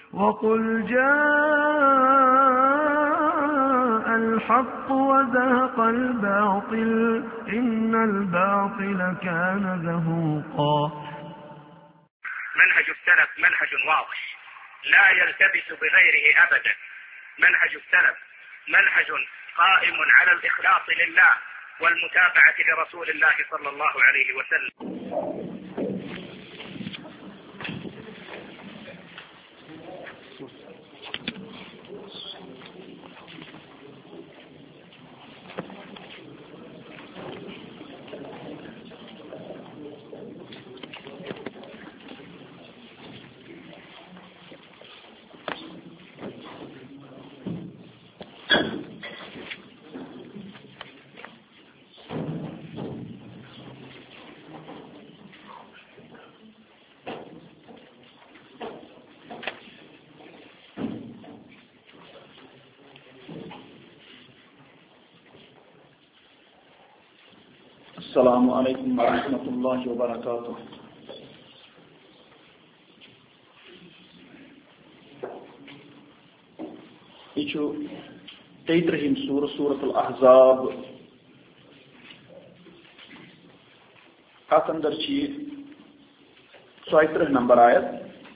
وقل جاء الحق وزهق الباطل إن الباطل كان زهوقا. منهج السلف منهج واضح لا يلتبس بغيره أبدا. منهج السلف منهج قائم على الإخلاص لله والمتابعة لرسول الله صلى الله عليه وسلم. السلام علیکم ورحمۃ اللہ وبرکاتہ. یہ 33 سورۃ الاحزاب. ات اندر 34 نمبر آیت.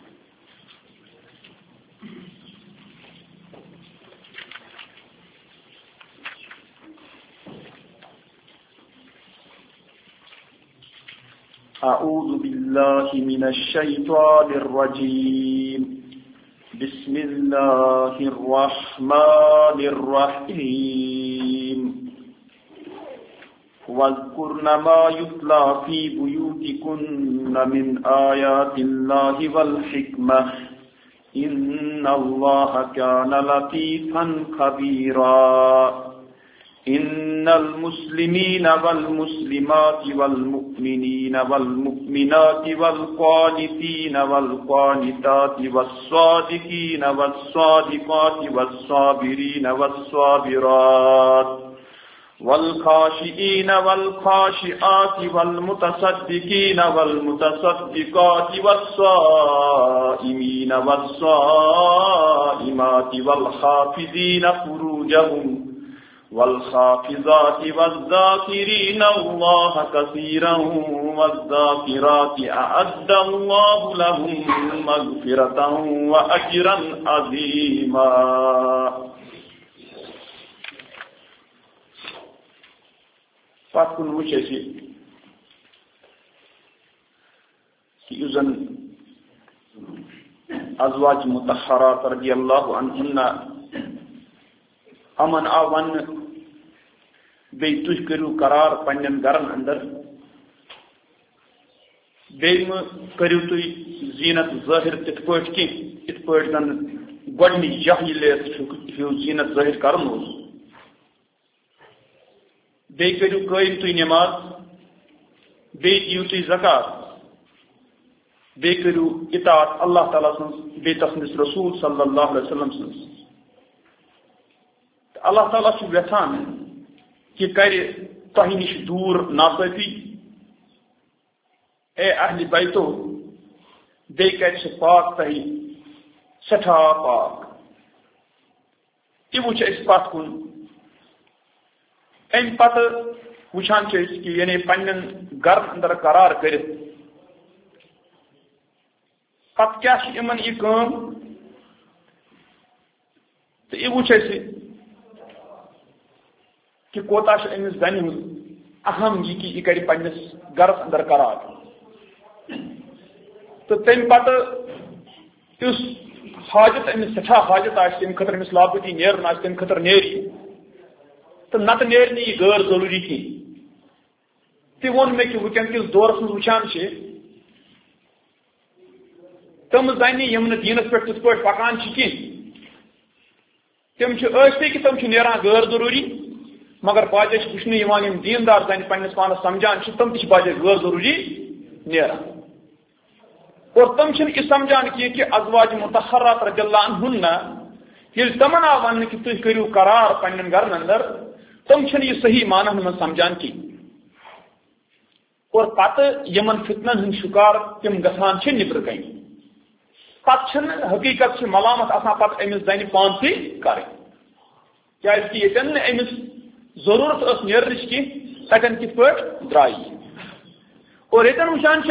اعوذ باللہ من الشیطان الرجیم. بسم اللہ الرحمن الرحیم. واذکرن ما یتلی فی بیوتکن من آیات اللہ والحکمہ ان اللہ کان لطیفا خبیرا. ان المسلمین والمسلمات والمؤمنین والمؤمنات والقانتین والقانتات والصادقین والصادقات والصابرین والصابرات والخاشعین والخاشعات والمتصدقین والمتصدقات والصائمین والصائمات والحافظین فروجهم والحافظات والذاكرين الله كثيرا والذاكرات أعد الله لهم مغفرة وأجرا عظيما. فاتكن وشيء يزن أزواج مطهرات رضي الله عنهن امن آون بی تُہۍ کٔرِو قرار پنٛنٮ۪ن گرن اندر. بیٚیہِ مہٕ کٔرِو تُہۍ زیٖنت ظٲہِر تِتھ پٲٹھۍ کینٛہہ یِتھ پٲٹھۍ زن گۄڈنِچ جاہلیت ہیوٗ زیٖنت ظٲہِر کرُن اوس. بیٚیہِ کٔرِو قٲیِم تُہۍ نٮ۪ماز. بیٚیہِ دِیِو تُہۍ زکات. بیٚیہِ کٔرِو اطاعت اللہ تعالیٰ سٕنٛز بیٚیہِ تسٕنٛدِس رسوٗل صلی اللہ علیہ وسلم سٕنٛز. اللہ تعالیٰ چھُ یژھان کہ کرِ تۄہہِ نِش دوٗر ناصٲفی. اے اہلِ بیتو بیٚیہِ کرِ سُہ پاک تۄہہِ سٮ۪ٹھاہ پاک. یہِ وٕچھ أسۍ پتھ کُن. اَمہِ پتہٕ وٕچھان چھِ أسۍ کہِ یعنی پنٛنٮ۪ن گرن اندر قرار کٔرِتھ پتہٕ کیٛاہ چھِ یِمن یہِ کٲم تہٕ یہِ وٕچھ أسۍ کہ کوتاہ چھُ أمِس زنہِ ہُنٛد اہم یہِ کہِ یہِ کرِ پنٛنِس گرس اندر قرار. تہٕ تمہِ پتہٕ یُس حاجت أمِس سٮ۪ٹھاہ حاجت آسہِ تمہِ خٲطرٕ أمِس لاپتی نیرُن آسہِ تمہِ خٲطرٕ نیرِ تہٕ نتہٕ نیرِ نہٕ یہِ غٲر ضروٗری کینٛہہ. تہِ ووٚن مےٚ کہِ وٕنکٮ۪ن کِس دورس منٛز وٕچھان چھِ تِم زنہِ یِم نہٕ دیٖنس پٮ۪ٹھ تِتھ پٲٹھۍ پکان چھِ کینٛہہ تِم چھِ ٲسۍ کہ تِم چھِ نیران غٲر ضروٗری مگر باجے چھِ وٕچھنہٕ یِوان یِم دیٖندار زنہِ پنٛنِس پانس سمجھان چھِ تِم تہِ چھِ باجے غٲر ضروٗری نیران. اور تِم چھِنہٕ یہِ سمجھان کینٛہہ کہِ ازواج مطہرات رضی اللہ عنہن ییٚلہِ تِمن آو وننہٕ کہِ تُہۍ کٔرِو قرار پنٛنٮ۪ن گرن اندر تِم چھِنہٕ یہِ صحیح معناہن منٛز سمجھان کینٛہہ. اور پتہٕ یِمن فتنن ہٕنٛدۍ شکار تِم گژھان چھِ نٮ۪برٕ کنہِ. پتہ حقیقت سے ملامت آسان پتہ امس زنی پانسی کریں کیازِ یتن امس ضرورت اس نیرنچ کی تتن کت پہ درائی اور یتن وچان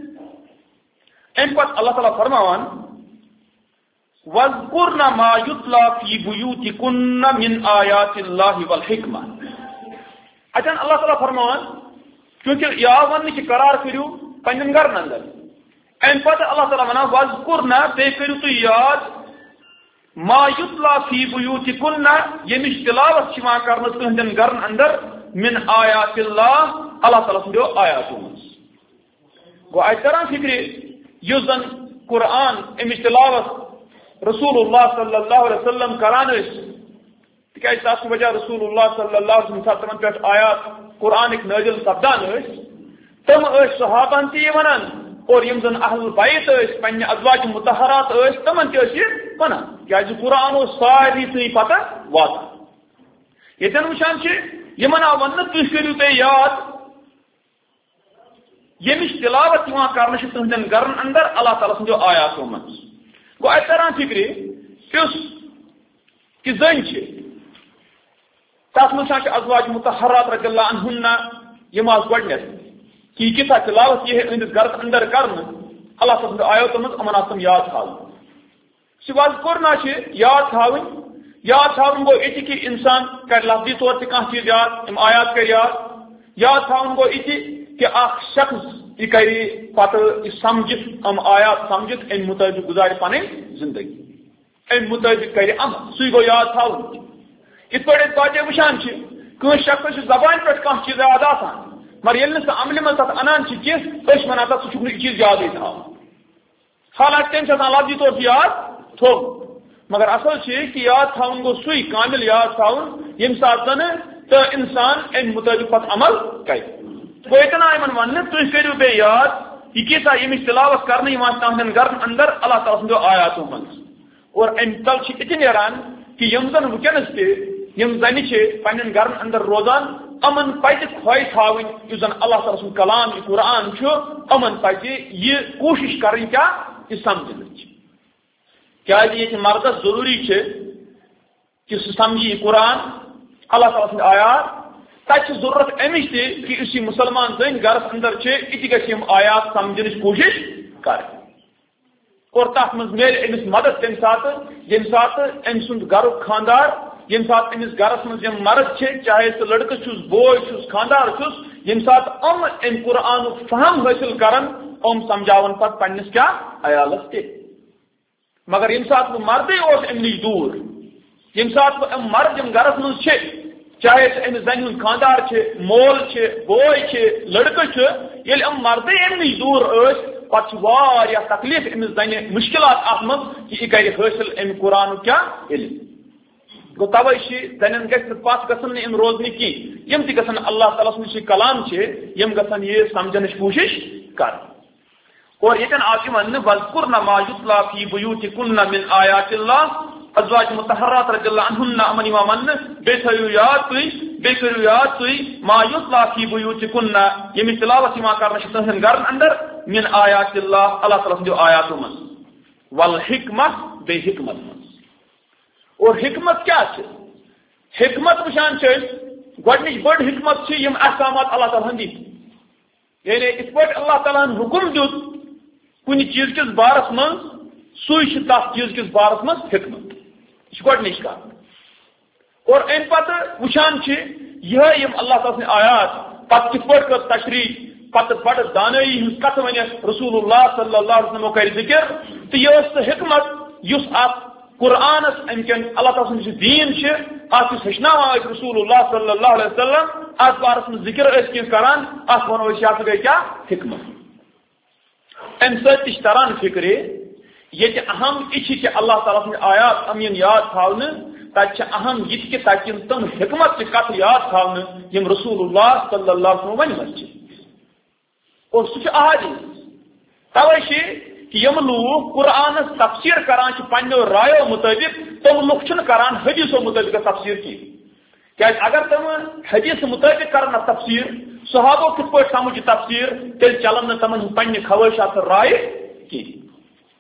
ام پتہ اللہ تعالیٰ فرماوان وَاذْكُرْنَ مَا يُتْلَى فِي بُيُوتِكُنَّ مِنْ آيَاتِ اللَّهِ وَالْحِكْمَةِ اتن اللہ تعالیٰ فرماوان کیونکہ یہ ون کہ قرار کرو پنن گھرن اندر ام پتہ اللہ تعالیٰ ونان وَاذْكُرْنَ بے کرو تو یاد ما یتلا فی بیوتکن یمش تلاوت چھوان کرنا تہندن گھرن اندر من آیات اللہ اللہ تعالیٰ سندیو آیاتو منز گو ایتران فکری یوزن قرآن امش تلاوت رسول اللہ صلی اللہ علیہ وسلم کران اس تکیاز تاس وجہ رسول اللہ صلی اللہ علیہ وسلم تمن پیٹ آیات قرآن ایک نازل سپدان اس تم اس صحابان تی ونان اور یم زن اہل بیت اس پنہ ازواج مطہرات اس تمن تی اس ونان کیاز قرآن و ساری تی پتہ وات یتن وشان چھ یمن ون تھی کرو تے یاد یمش تلاوت یوان کرنا تہندن گھرن اندر اللہ تعالیٰ سندیو آیاتو منز گو اتران فکری کس کہ زن تس من ازواج مطہرات رضی اللہ عنہن یم آز گۄڈنیتھ کہ یہ کتھا تلاوت یہ اندس گھر اندر کرن اللہ تعالیٰ سند آیاتو منز امن آسم یاد تھاون سواز کرنا یاد تھاون گو یہ کہ انسان کر لفظی طور سے کھانا چیز یاد ام آیات کر یاد تھاون گو یہ کہ اخ شخص یہ کری پتہ یہ سمجھت ام آیات سمجھت ام مطابق گزار پن زندگی ام مطابق کر عمل سی گو یاد تھاون ات پہ توجہ وچان کس شخص زبان پہ کھانا چیز یاد آسان مگر یل سہ عمل من تک انان چیز ونان تک سہ چیز یاد تھا حالانکہ تم لفظی طور سے یاد تھو مگر اصل کہ یاد تھاون گو سی کامل یاد تھاون یم سات زن تو انسان ام مطابق پتہ عمل کر گو اتنا یمن ون تھی کرو بے یاد یہ کیسا یمش تلاوت کرنے تہندن گھرن اندر اللہ تعالیٰ سندو آیاتو منز اور ام تل اتہ نیران کہ یم زن ونکس یم زن پنن گھرن اندر روزان امن پزِ خواہ تھاون یس زن اللہ تعالیٰ سند کلام یہ قرآن امن پزِ یہ کوشش کریں کیا یہ سمجھنچ کیا یہ مردس ضروری کہ سہ سمجھی یہ قرآن اللہ تعالیٰ سند آیات تک ضرورت امچ تہ کہ اسی مسلمان زن گھرس اندر یہ گھم آیات سمجھنچ کوشش کر اور تک مز مل امس مدد تمہ سات یم سات ام سند گھرک خاندار یم سات امس گھرس مز یم مرد چاہے سہ لڑکہ چھس بوے چھس خاندار چھس یم سات ام قرآن فہم حاصل کرن سمجھاون پتہ پنس کیا عیالس تہ مگر یم سات وہ مردے ام نش دور یم سات وہ مرد یم گھرس مز چاہے امس زن ہند خاندار مول بوے لڑکہ یل مردے ام نش دور پتہ تکلیف امس زن مشکلات ات من کہ یہ کر حاصل ام قرآن کیا علم گو توے زنن گھس پتھ گھن ام روزن کی یم تہ گھن اللہ تعالیٰ سند کلام یم گھن یہ سمجھنچ کوشش کر اور یتن آج ون وَاذْكُرْنَ مَا يُتْلَى فِي بُيُوتِكُنَّ مِنْ آیَاتِ اللَّهِ ازواج مطہرات رضی اللہ عنہن امن ون بے تھو یاد تھی ما یتلا فی بیوتکن یم تلاوت کرنا تہندن گھرن اندر من آیات اللہ اللہ تعالیٰ سند آیاتو من والحکمت بے حکمت من اور حکمت کیا حکمت وچان گۄڈنِچ بڑ حکمت یم احکامات اللہ تعالیٰ دِتھ یعنی ات پہ اللہ تعالیٰ حکم دیت کن چیز کس بارس من سی تس چیز کس بارس من حکمت یہ گۄڈنِچ کتھ اور ام پتہ وچان یہ اللہ تعالیٰ سن آیات پتہ کت پہ کر تشریح پتہ بڑ دانائی ہز کت ونیت رسول اللہ صلی اللہ علیہ وسلم کر ذکر تو یہ حکمت اس ات قرآنس امکن اللہ تعالیٰ سن دین ات ہچنا رسول اللہ صلی اللہ علیہ وسلم ات بارس من ذکر کی کران ات ونو یہ گئی کیا حکمت ام سی تران فکر یہ اہم یہ کہ اللہ تعالیٰ سن آیات امین یاد تھاؤن تک اہم یہ کہ تاکہ تم حکمت کی کت یاد تھاؤن یم رسول اللہ صلی اللہ علیہ وسلم ونمت اور سہ احادیث توے کہ یم لوگ قرآنس تفسیر کران پنو رایو مطابق تم لوگ کران حدیثو مطابق تفسیر کی اگر تم حدیث مطابق کرنا تفسیر صحابو کت پہ سمجھ تفسیر تیل چلن تمن پنہ خواہشات رائے کی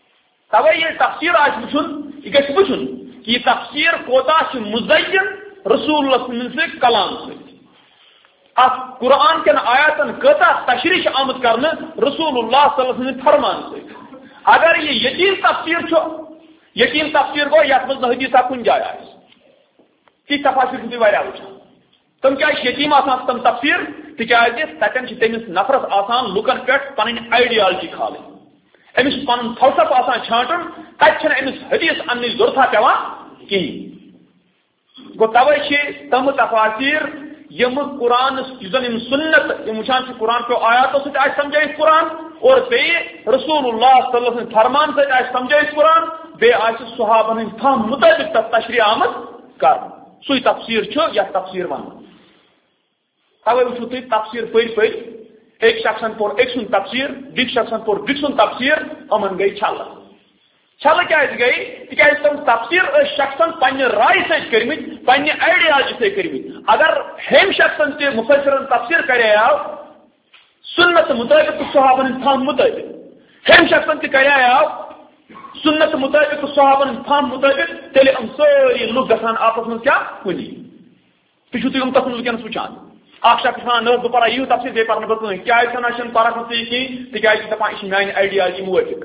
توے یہ تفسیر آج وچھن یہ گژھِ وچھن کہ یہ تفسیر کوتا مزین رسول اللہ صلی اللہ علیہ وسلم کلام سے ات قرآن کن آیاتن کتا تشریح آمد کرنے رسول اللہ صلی اللہ علیہ وسلم فرمان سے اگر یہ یقین تفسیر چھو یقین تفسیر گو یت مز حدیثہ کن جائے آئے تی تفاسیر تھی واریاہ وچھان تم کیا یتیم آسان تم تفسیر تکیازِ تتن چھ تمس نفرس آسان لکن پہ پن آئیڈیالوجی کھالیں امس پن فلسفہ آسان چھانٹن تت امس حدیث ان ضرورتہ پیوان کہین گو توے تم تفاسیر یم قرآن یم سنت یم وچان قرآن کو آیاتوں سے آج سمجھے قرآن اور بے رسول اللہ صلی اللہ علیہ وسلم فرمان سے آج سمجھے قرآن بے آج صحابہ ہند فهم مطابق تشریح آمد کر سوی تفسیر چھو یا تفسیر ون توے وچھو تھی تفسیر پڑ ایک شخصن پور ایک سن تفسیر بیک شخصن پور بیک سن تفسیر امن گئی چھل چھل کیا گئی تکیاز تم تفسیر شخصن پنہ رائے سے کرمت پنہ آئیڈیالوجی سے کرمت اگر ہم شخصن تے مفسرن تفسیر کرے آو سنت مطابق صحابہ فهم مطابق ہم شخصن تے کرے آو سنت مطابق صحابہ فهم مطابق تیلے ہم ساری لوگ گھان آپس میں کیا کنی تھی تم تک ونکس وچان اخ شخص ون بہ یہ تفسیر بے پہ بہ کیا پارک کی تکیاز دپان یہ میانہ آئیڈیالوجی موافق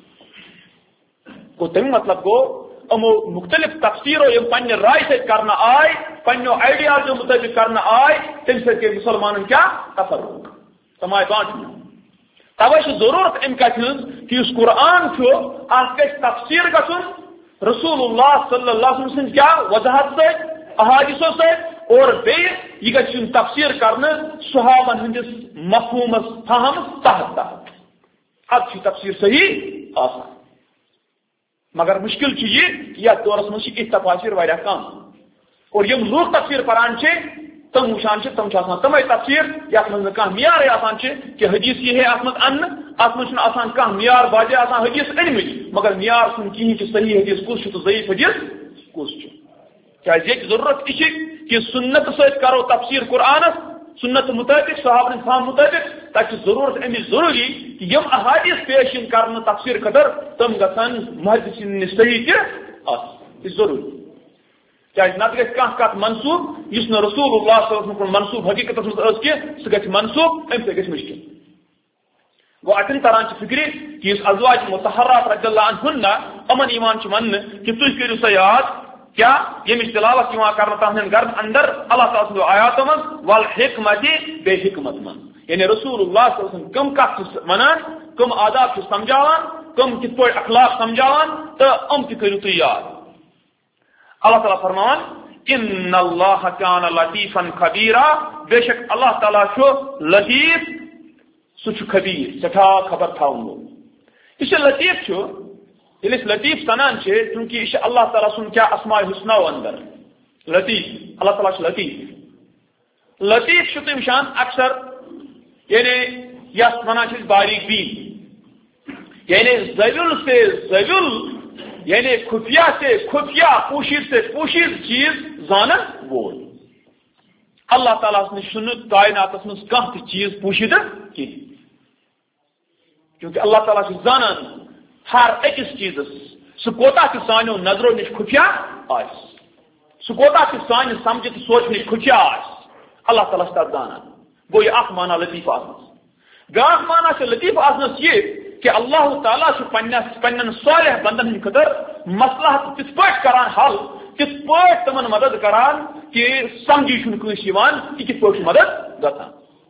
گو تم مطلب گو امو مختلف تفسیروں یم پنہ رائے سے کرنا آئے پنو آئیڈیالوجی مطابق کرنا آئے تم سے مسلمان کیا تفرق تم آئے بانٹنا توے ضرورت ام کت کہ اس قرآن ات گھس تفسیر گھن رسول اللہ صلی اللہ علیہ وسلم کیا وضاحت سے احادیثوں سے اور بے یہ گھس تفسیر کرنے صحابہ ہندس مفہومس فہم تحت اب تفسیر صحیح آسان مگر مشکل یہ دورس مجھ تفاسیر واریاہ کم اور یم لوگ تفسیر پران تم وچان تم تمے تفسیر یت مز کھانا معیار آسان کہ حدیث یہ ہے ات مز ان آسان کھانا معیار باجے آسان حدیث انمت مگر معیار سن کہین کہ صحیح حدیث کس تو ضعیف حدیث کس یہ ضرورت یہ کہ سنت ست کرو تفسیر قرآنس سنت مطابق صحابہ فهم مطابق تک ضرورت امی ضروری کہ یم احادیث پیش کرنے تفسیر خطر تم گھن محدثین صحیح تہ ضروری کیا نت گھس کت منسوب اس رسول اللہ صلی اللہ علیہ وسلم منسوب حقیقت مز کی سہ گھس منسوب ام سے گھس مشکل گو اتن تران فکر کہ اس ازواج مطہرات رضی اللہ عنہن امن ایمان من کہ تھی کرو سا یاد کیا یمچ تلاوت کرنا تہذیب گھر اندر اللہ تعالیٰ آیاتوں من والحکمت بے حکمت من یعنی رسول اللہ صلی اللہ علیہ وسلم کم کت ونان کم آداب سمجھاوان کم کت پہ اخلاق سمجھاوان تو ام تہ کرو تھی یاد اللہ تعالیٰ فرمان ان اللہ کان لطیفا خبیرا بے شک اللہ تعالیٰ لطیف سہ خبیر سٹھا خبر تھاون وول یہ لطیف یل لطیف سنان چونکہ یہ اللہ تعالیٰ سن کیا اسماء الحسنہ اندر لطیف اللہ تعالیٰ لطیف لطیف تم شان اکثر یعنی یس ونان باریک بین یعنی زویل سے زویل یعنی خفیہ سے خفیہ پوشید سے پوشید چیز زانن وول اللہ تعالیٰ کائنات مز کھانا چیز پوشیدہ کی کیونکہ اللہ تعالیٰ زانان ہر اکس چیز سہ کوتا سانو نظروں نش خفیہ سہ کوتا سان سمجھ تو سوچ نش خفیہ اللہ تعالیٰ تر زانان گو یہ اخ مانا لطیف آسنس بیاکھ مانا لطیف آسنس یہ کہ اللہ تعالیٰ پنن صالح بندن ہند خطر مسئلہ تت پہ کران حل تت پہ تمن مدد کران کہ سمجھی کنس یہ کت پہ مدد گھان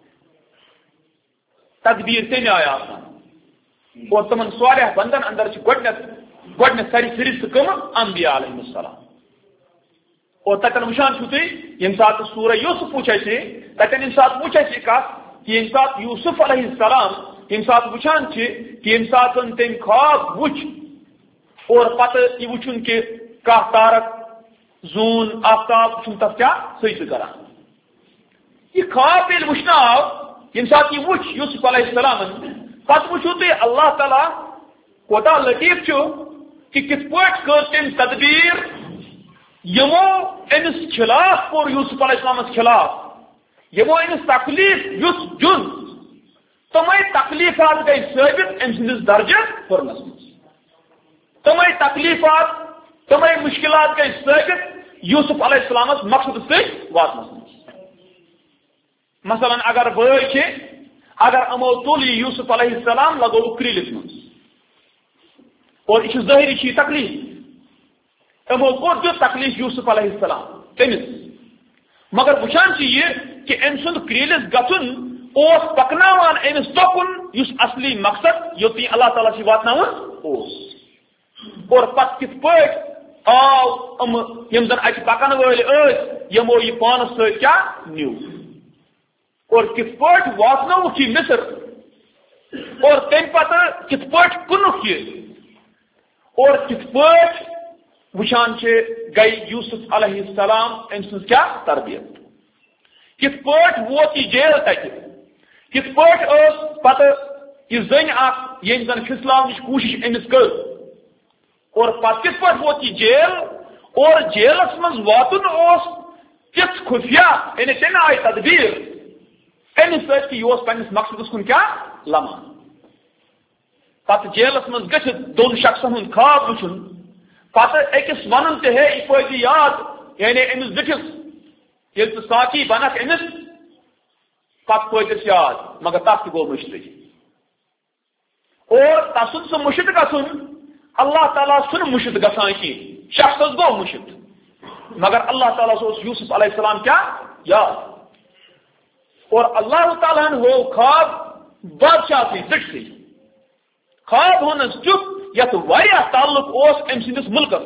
تدبیر تمہیں آئے آسان اور تمن صالح بندن اندر گۄڈنیٚتھ ساری فہرست کم انبیاء علیہ السلام اور تتن وچان چھو تھی یم سات سورہ یوسف پوچھے تتن یم سات پوچھے کت کہ یم سات یوسف علیہ السلام یم سات وچان کہ یم سات تم خواب وچ اور پتہ یہ وچن کہ کا تارک زون آفتاب چھن تب کیا سجدہ کران یہ خواب یل وچنا آو یم سات یہ وچ یوسف علیہ السلام پتہ وچھو تھی اللہ تعالیٰ کوتا لطیف چھو کہ کت پہ کر تم تدبیر یمو امس خلاف کور یوسف علیہ السلام خلاف یمو امس تکلیف یس جن تمے تکلیفات گئی ثابت ام سندس درجہ پھرنس مز تمے تکلیفات تمے مشکلات گئی ثابت یوسف علیہ السلام مقصد سے واتنس مثلا اگر بھائی اگر امو تل یوسف علیہ السلام لگو کریلس من اور یہ ظاہری تکلیف امو کوت جو تکلیف یوسف علیہ السلام تمس مگر وچان یہ کہ ام سند کریلس گھن پکنان امس تکن اس اصلی مقصد یوتی اللہ تعالیٰ سے واتن اور پت کت پہ آو یم زن اتہ پکن ول یمو یہ پانس ست کیا نیو اور کت پہ واتنوک یہ مصر اور تم پتہ کت پہ کنک یہ اور کت پہ وچان گئی یوسف علیہ السلام ام سن کیا تربیت کت پہ ووت یہ جیل تک کت پہ پتہ یہ زن یم زن کھسلاون کوشش امس کر اور پتہ کت پہ ووت یہ جیل اور جیلس من واتن تھ خفیہ یعنی تمہیں آئی تدبیر امس ست کہ یہ پنس مقصدس کن کیا لمان پتہ جیلس من گھت دون شخصن ہند خواب وچن پتہ اکس ون تہ ہے یہ فائدہ یاد یعنی امس دٹس یل تو ساقی بنک امس پتہ فائدس یاد مگر تس تہ گو مشتری اور تسن سہ مشت گھن اللہ تعالیٰ سن مشت گھان کی شخص گو مشت مگر اللہ تعالیٰ یوسف علیہ السلام کیا یاد اور اللہ تعالیٰ ہو خواب بادشاہ سی زٹ سی خواب ہونس چپ یت واریاہ تعلق اس ام سندس ملکس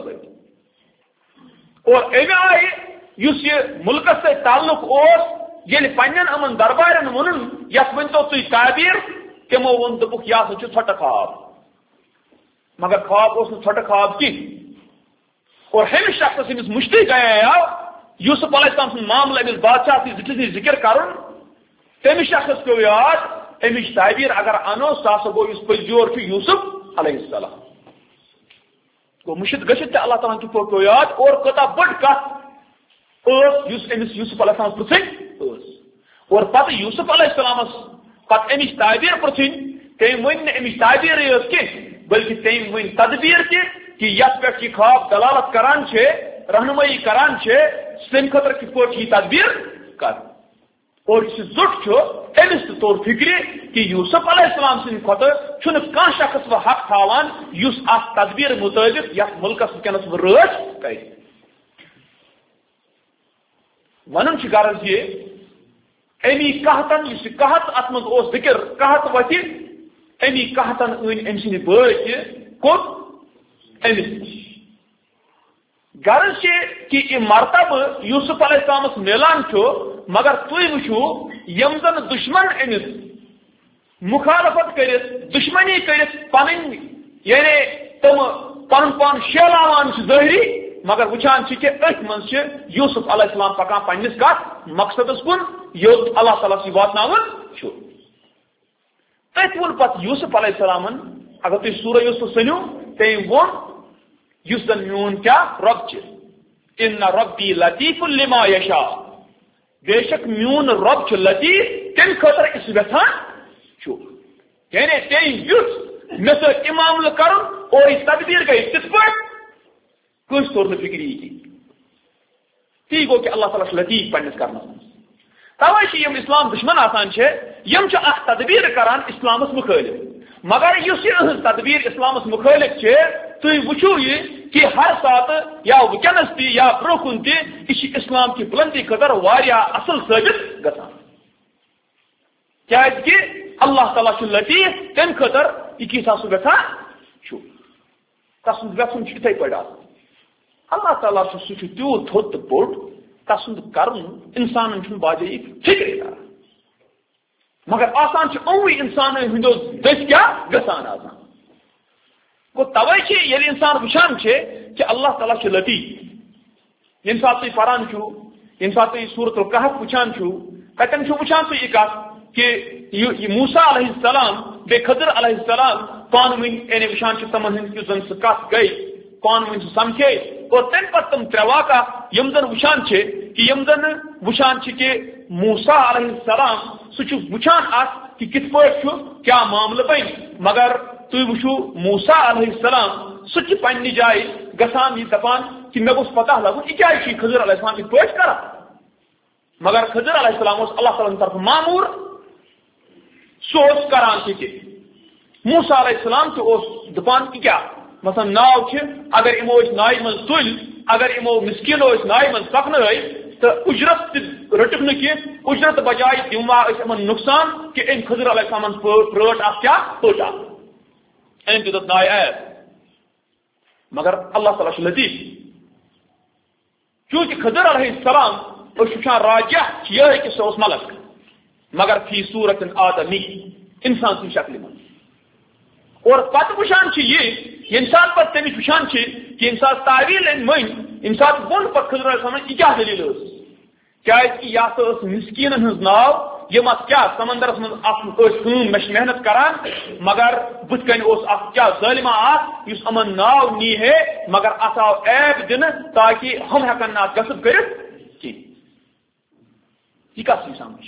ست اور امہ آئی اس یہ ملکس ست تعلق اس یل پنن امن دربارن ون یت ونتو تھی تعبیر تمو ون دپک یہ ہسا ژھٹہ خواب مگر خواب اس ژھٹہ خواب کی اور ہمس شخص امس مشتری گیا یوسف علیہ السلام سن معاملہ امس بادشاہ سی زٹس ذکر کرن تمس شخص کو یاد امچ تعبیر اگر انو سا گو اس پزیور یوسف علیہ السلام گو مشت گھت اللہ تعالیٰ کی کو یاد اور کتا بڑ کت امس یوسف علیہ السلام پرچن اور پتہ یوسف علیہ السلام پتہ امچ تعبیر پرچن تم ون امچ تعبیر یوت کی بلکہ تم ون تدبیر تہ کہ یت پہ یہ خواب دلالت کران رہنمائی کران تم خطر کت پہ یہ تدبیر کر اور زٹ امس طور فکر کہ یوسف علیہ السلام سند کھتہ کھانا شخص و حق تھاوان اس ات تدبیر مطابق یت ملکس ونکس رچ کر ون غرض یہ امی قحطن اس قحط ات من ذکر قحط وت امی قحطن ان ام سند بچ کوت امس غرض کہ یہ مرتبہ یوسف علیہ السلام میلان مگر تھی وچو یم زن دشمن امس مخالفت کرت دشمنی کرت پن یعنی تم پن پان شیلاوان ظاہری مگر وچان کہ ات من یوسف علیہ السلام پکان پنس کت مقصدس کن یوت اللہ تعالیٰ سی واتناون تت ون پتہ یوسف علیہ السلام اگر تھی سورہ یوسف سنو تم ون اس زن میون کیا رب ان ربی لطیف لما یشاء بے شک میون رب لطیف تم خاطر اس ویسان یعنی تم یس مے سر معاملہ کر اور یہ تدبیر گئی تس پہ کس طور فکر یہ تی گو کہ اللہ تعالیٰ لطیف پنس کرنا توے یم اسلام دشمن آسان یم اخ تدبیر کران اسلامس مخالف مگر اس تدبیر اسلامس مخالف تھی وچو یہ کہ ہر سات یا ونکس تہ یا برو کن تہ یہ اسلام کی بلندی خاطر واریاہ اصل ثابت گژھان کیازکہ اللہ تعالیٰ لطیف تمہ خاطر یہ کیسا سہ گژھان تسند گژھن اتھے پٲٹھۍ آسان اللہ تعالیٰ سہ تیوت تھوٚد تہٕ بوٚڑ تسند کرن انسان باجے فکر کران مگر آسان اوی انسان ہندو دس کیا گژھان آسان گو توے یل انسان وچان کہ اللہ تعالیٰ لطیف یم سات تھی پران یم سات تھی سورۃ الکہف وچان تتن وچان تھی یہ کت کہ موسیٰ علیہ السلام بے خضر علیہ السلام پان ون یعنی وچان تمن ہند زن سہ کت گئی پان ون سمکھے اور تم پتہ تم ترے واقعہ یم زن وچان کہ یم زن وچان کہ موسیٰ علیہ السلام سہ وچان کہ کت پہ کیا معاملہ بن مگر تھی وچو موسیٰ علیہ السلام سہ پنہ جائے گژھان یہ دپان کہ مے گوٚژھ پتہ لگُن یہ کیٛازِ چھُ خضر علیہ السلام یِتھ پٲٹھۍ کران مگر خضر علیہ السلام اوس اللہ تعالیٰ طرف معمور سہ اوس کران تہِ موسیٰ علیہ السلام تہِ اوس دپان یہ کیٛاہ مثلا ناو چھ اگر یمو أسۍ ناوِ منٛز تُلۍ اگر یمو مسکیٖنو أسۍ ناوِ منٛز پکنٲے تو اجرت تہِ رٔٹِکھ نہٕ کینٛہہ اجرت بجائے دِموا أسۍ یِمن نقصان کہ أمۍ خضر علیہ السلام پرٛٲٹ اکھ کیٛاہ پٔٹ اکھ أمۍ دیُت ناوِ عیب مگر اللہ تعالیٰ چھُ لطیف چونکہ خضر علیہ السلام أسۍ وٕچھان راجح چھِ یِہے کہ سُہ اوس ملک مگر فی صورت آدمی انسان سٕنٛدِ شکلہِ منٛز اور پتہ وٕچھان چھِ یہِ ییٚمہِ ساتہٕ پتہٕ تٔمِس وٕچھان چھِ کہ ییٚمہِ ساتہٕ تعویٖل أمۍ مٔنۍ ییٚمہِ ساتہٕ ووٚن پتہٕ خضر علیہ السلام یہِ کیٛاہ دٔلیٖل ٲس کیٛازِکہِ یہِ ہسا ٲس مسکیٖنن ہٕنٛز ناو یِم اتھ کیٛاہ سمندرس منٛز ٲسۍ کٲم مےٚ چھِ محنت کران مگر بٕتھِ کَنہِ اوس اکھ کیٛاہ ظٲلما اکھ یُس یِمن ناو نی ہے مگر اتھ آو عیب دِنہٕ تاکہِ ہم ہٮ۪کن نہٕ اتھ غصب کٔرِتھ کینٛہہ یہِ کتھ چھِ سمجھ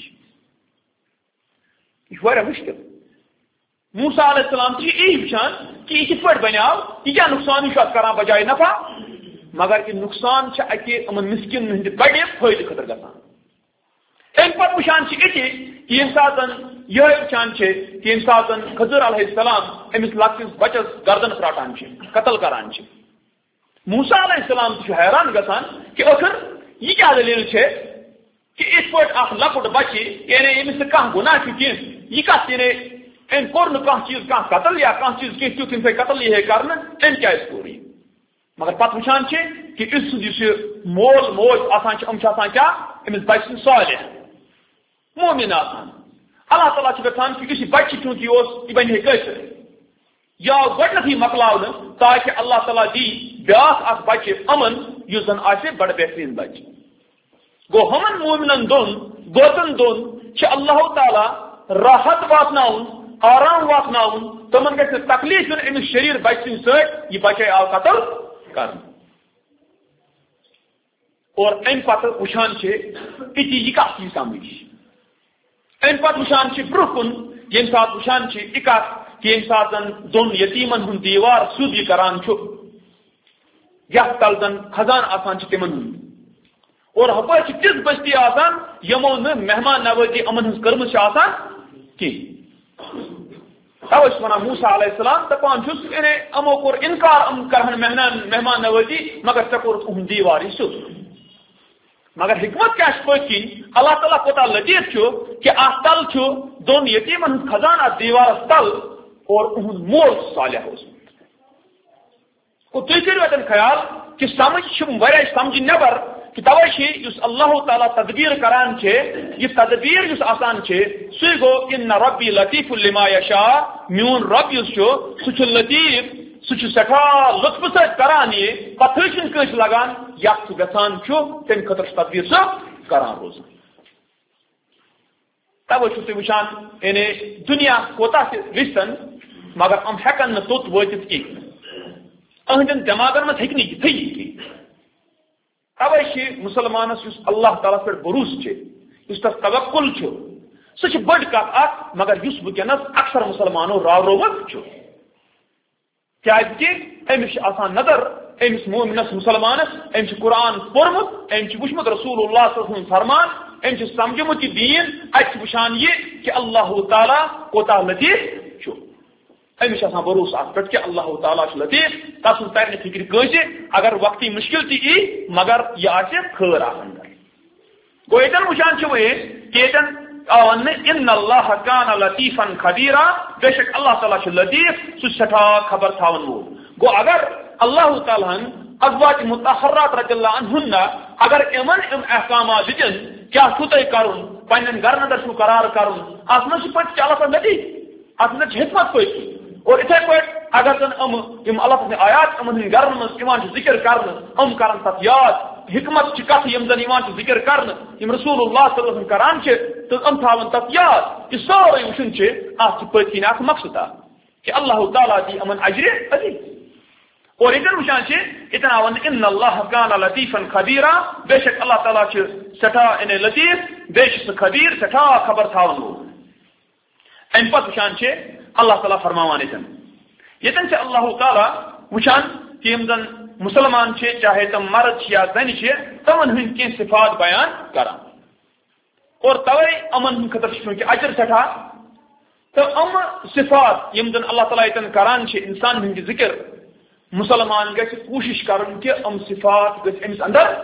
یہِ چھُ واریاہ مُشکل موسیٰ علیہ السلام تہِ چھِ یی وٕچھان کہ یہ کِتھ پٲٹھۍ بنیٛاو یہ کیٛاہ نقصان چھُ اتھ کران بجائے نفع مگر یہ نقصان چھُ اکہِ یِمن مسکیٖنن ہٕنٛدِ بڑِ فٲیدٕ خٲطرٕ گژھان امہِ پتہٕ وٕچھان چھِ أتی کہ ییٚمہِ ساتہٕ یِہے وٕچھان چھِ کہ ییٚمہِ ساتہٕ خضر علیہ السلام أمِس لۄکٹِس بچس گردن رٹان چھِ قتل کران چھِ موسیٰ علیہ السلام تہِ چھُ حیران گژھان کہ ٲخر یہ کیٛاہ دلیٖل چھِ کہ یِتھ پٲٹھۍ اکھ لۄکُٹ بچہِ یعنی أمِس نہٕ کانٛہہ گُناہ چھُ کینٛہہ یہِ کتھ یعنی أمۍ کوٚر نہٕ کانٛہہ چیٖز کانٛہہ قتل یا کانٛہہ چیٖز کینٛہہ تیُتھ ییٚمہِ سۭتۍ قتل یی ہے کرنہٕ أمۍ کیٛازِ کوٚر یہِ مگر پتہٕ وٕچھان چھِ کہ أمۍ سُنٛد یُس یہِ مول موج آسان چھِ یِم چھِ آسان کیٛاہ أمِس بچہِ سٕنٛدۍ صالح مومِن آسان اللہ تعالیٰ چھُ یژھان کہ یُس یہِ بچہِ چھُ چوٗنٛکہِ یہِ اوس یہِ بنہِ ہے کٲشُر یہِ آو گۄڈنیٚتھٕے مۄکلاونہٕ تاکہِ اللہ تعالیٰ دی بیٛاکھ اکھ بچہِ یِمن یُس زن آسہِ بڑٕ بہتریٖن بچہِ گوٚو ہُمن مومِنن دۄن گوتن دۄن چھِ اللہ تعالیٰ راحت واتناوُن آرام واتناوُن تمن گژھِ نہٕ تکلیف یُن أمِس شریٖر بچہِ سٕنٛدِ سۭتۍ یہِ بچے آو قتل کرنہٕ اور امہِ پتہٕ وٕچھان چھِ أتی یہِ کتھ یی سمجھ امہِ پتہٕ وٕچھان چھِ برٛونٛہہ کُن ییٚمہِ ساتہٕ وٕچھان چھِ یہِ کتھ کہ ییٚمہِ ساتہٕ دۄن یتیٖمن ہُنٛد دیوار سیوٚد یہِ کران چھُ یتھ تل زن خزان آسان چھِ تِمن ہُنٛد اور ہپٲرۍ چھِ تِژھ بستی آسان یِمو نہٕ مہمان نوٲزی یِمن ہٕنٛز کٔرمٕژ چھِ آسان کینٛہہ توے چھُ ونان موسیٰ علیہ السلام دپان چھُس یعنی یِمو کوٚر انکار یِم کرہن مہمان نوٲزی مگر ژےٚ کوٚرُتھ یِہُنٛد دیوار یہِ سیوٚد مگر حکمت کیٛاہ چھِ پٔتۍ کِنۍ اللہ تعالیٰ کوتاہ لطیف چھُ کہ اتھ تل چھُ دۄن یتیٖمن ہُنٛد خزان اتھ دیوارس تل اور یِہُنٛد مول صالح اوسمُت گوٚو تُہۍ کٔرِو اتٮ۪ن خیال کہ سمجھ چھِ واریاہ سمجھِ نیبر کہ توے چھِ یُس اللہ تعالیٰ تدبیر کران چھِ یہ تدبیر یُس آسان چھِ سُے گوٚو ان ربی لطیف لما یشاء میون رب یُس چھُ سُہ چھُ لطیف سُہ چھُ سٮ۪ٹھاہ لطفہٕ سۭتۍ کران یہِ پتہٕ چھُنہٕ کٲنٛسہِ لگان یتھ سُہ گژھان چھُ تمہِ خٲطرٕ چھُ تدبیر سُہ کران روزان توے چھُو تُہۍ وٕچھان یعنی دُنیا کوتاہ تہِ رِشتن مگر یِم ہٮ۪کن نہٕ توٚت وٲتِتھ کینٛہہ أہنٛدٮ۪ن دٮ۪ماغن منٛز ہیٚکہِ نہٕ یِتھٕے یہِ کینٛہہ توے چھِ مُسلمانس یُس اللہ تعالیٰ پٮ۪ٹھ بروسہٕ چھُ یُس تتھ توکل چھُ سُہ چھِ بٔڑ کتھ اکھ مگر یُس وٕنکیٚنس اکثر مُسلمانو راورومُت چھُ کیٛازِکہِ أمِس چھِ آسان نظر أمِس مومنس مُسلمانس أمۍ چھُ قرآن پوٚرمُت أمۍ چھُ وٕچھمُت رسول اللہ صلی اللہ علیہ وسلم فرمان أمۍ چھُ سمجھمُت یہِ دیٖن اَتہِ چھُ وٕچھان یہِ کہ اللہ تعالیٰ کوتاہ لطیف چھُ أمِس چھُ آسان بروسہٕ اتھ پٮ۪ٹھ کہ اللہ تعالیٰ چھُ لطیف تسُنٛد ترِ نہٕ فِکرِ کٲنٛسہِ اگر وقتی مُشکل تہِ یی مگر یہِ آسہِ خٲر آسان گوٚو ییٚتٮ۪ن وٕچھان چھِ وۄنۍ کہ ییٚتٮ۪ن آو نہٕ ان اللہ کان لطیفن خبیرا بے شک اللہ تعالیٰ چھُ لطیف سُہ چھُ سٮ۪ٹھاہ خبر تھاون وول گوٚو اگر اللہ تعالیٰ ہن ازواج مطہرات رضی اللہ عنہن اگر یِمن یِم احکامات دِتِن کیٛاہ چھُو تۄہہِ کرُن پننٮ۪ن گرن اندر چھُو قرار کرُن اتھ منٛز چھُ پٔتۍ اللہ تعالیٰ لطیف اتھ منٛز چھِ حکمت پٔتۍ اور اِتھے پٲٹھۍ اگر زن یِم اللہ تعالیٰ سٕنٛدِ آیات یِمن ہٕنٛدۍ گرن منٛز یِوان چھِ ذِکر کرنہٕ کرن تتھ یاد حکمت چھِ کتھ یِم زن یِوان چھِ ذِکر کرنہٕ یِم رسول اللہ صلی اللہ علیہ وسلم کران چھِ تہٕ تھاون تتھ یاد یہِ سورُے وٕچھُن چھِ اتھ چھِ پٔتۍ کِنۍ اکھ مقصد اکھ کہ اللہ تعالیٰ دی یِمن اجرِ عظیٖم اور ییٚتٮ۪ن وٕچھان چھِ ییٚتٮ۪ن آو ان اللہ کان لطیفن خبیرا بے شک اللہ تعالیٰ چھِ سٮ۪ٹھاہ یعنی لطیف بیٚیہِ چھُ سُہ خبیٖر سٮ۪ٹھاہ خبر تھاون وول امہِ پتہٕ وٕچھان چھِ اللہ تعالیٰ فرماوان ییٚتٮ۪ن چھِ اللہ تعالیٰ وچان کہ زن مسلمان چاہے تم مرد یا زن تمن ہند کی صفات بیان کران اور توے امن ہند خطر چونکہ اجر سٹھا تو ام صفات یم زن اللہ تعالیٰ یتن کران انسان ہند ذکر مسلمان گژھِ کوشش کرن کہ ام صفات گژھِ امس اندر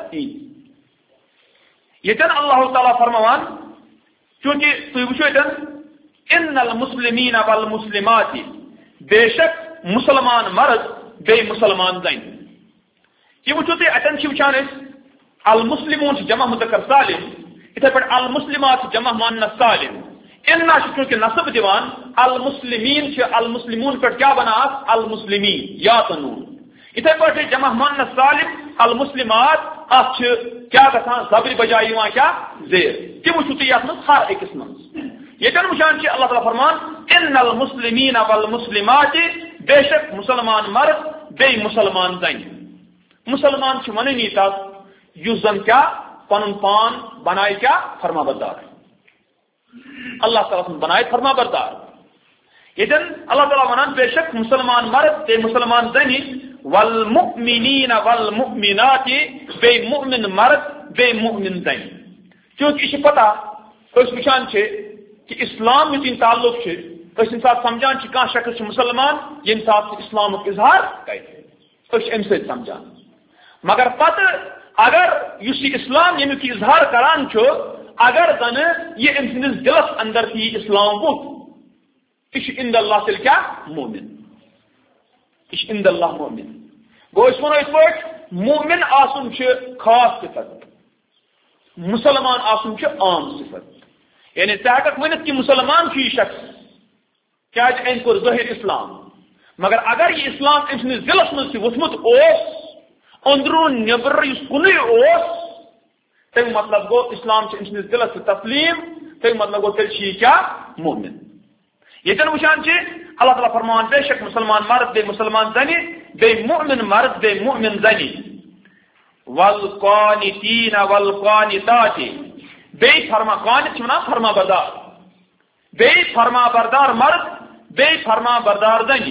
یتن اللہ تعالیٰ فرمان چونکہ تھی وچو یتن ان المسلمین والمسلمات بے شک مسلمان مرد بے مسلمان زن یہ وچو تھی اتن وچان المسلمون جمع مذکر سالم اتھے پہ المسلمات جمع مؤنث سالم ان چونکہ نصب دیوان المسلمین المسلمون پہ کیا بنا المسلمین یا تنون اتھے پہ جمع مؤنث سالم المسلمات اتھ کیا گژھان زبر بجائے یوان کیا زیر تہ وچھو تھی یتھ من ہر أکس من یتن وچان اللہ تعالیٰ فرمان ان المسلمین والمسلمات بے شک مسلمان مرد بے مسلمان زن مسلمان وننی تک اس زن کیا پن پان بنائے کیا فرما بردار اللہ تعالیٰ بنائے فرما بردار یتن اللہ تعالیٰ ونان بے شک مسلمان مرد بے مسلمان زنی والمؤمنین والمؤمنات بے مؤمن مرد بے مؤمن زن چونکہ یہ پتہ اس وچان کہ اسلام یتن تعلق یم سات سمجھان کھانا شخص مسلمان یم سات اسلام اظہار کرے ام سی سمجھان مگر پتہ اگر اس اسلام یمیک اظہار کران اگر زن یہ ام سندس دلس اندر تھی اسلام ووت یہ عند اللہ تیل کیا مومن یہ عند اللہ مومن گو اس ونو اس پہ مومن آسن خاص صفت مسلمان آسن عام صفت یعنی ثق ونت کہ مسلمان یہ شخص کیا ام کور ظاہر اسلام مگر اگر یہ اسلام ام سندس دلس من وتھمت اندرون نبر کن تم مطلب گو اسلام ام سندس دلس تسلیم تم مطلب گو تیل کیا مومن یتن وچان اللہ تعالیٰ فرمان بے شک مسلمان مرد بے مسلمان زنی بے مؤمن مرد بے مؤمن زنی والقانتین والقانتات بے فرما قانت چنا فرما بردار بے فرما بردار مرد بے فرما بردار زنی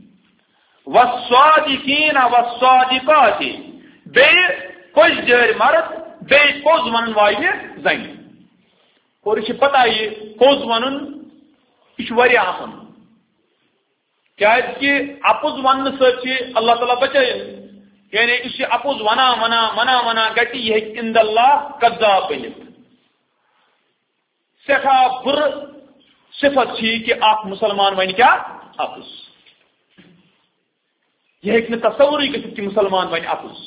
والصادقین والصادقات بے پوز جر مرد بے پوز ون واجہ زنی اور یہ پتہ یہ پوز ون یہ اہم کہ اپز ون سی اللہ تعالیٰ بچے یعنی اس اپز ونا ونا ونا ونا گٹی یہ عند اللہ کذاب بنت سٹھا بر صفت کہ اخ مسلمان ون کیا اپز یہ تصور گھت کہ مسلمان ون اپز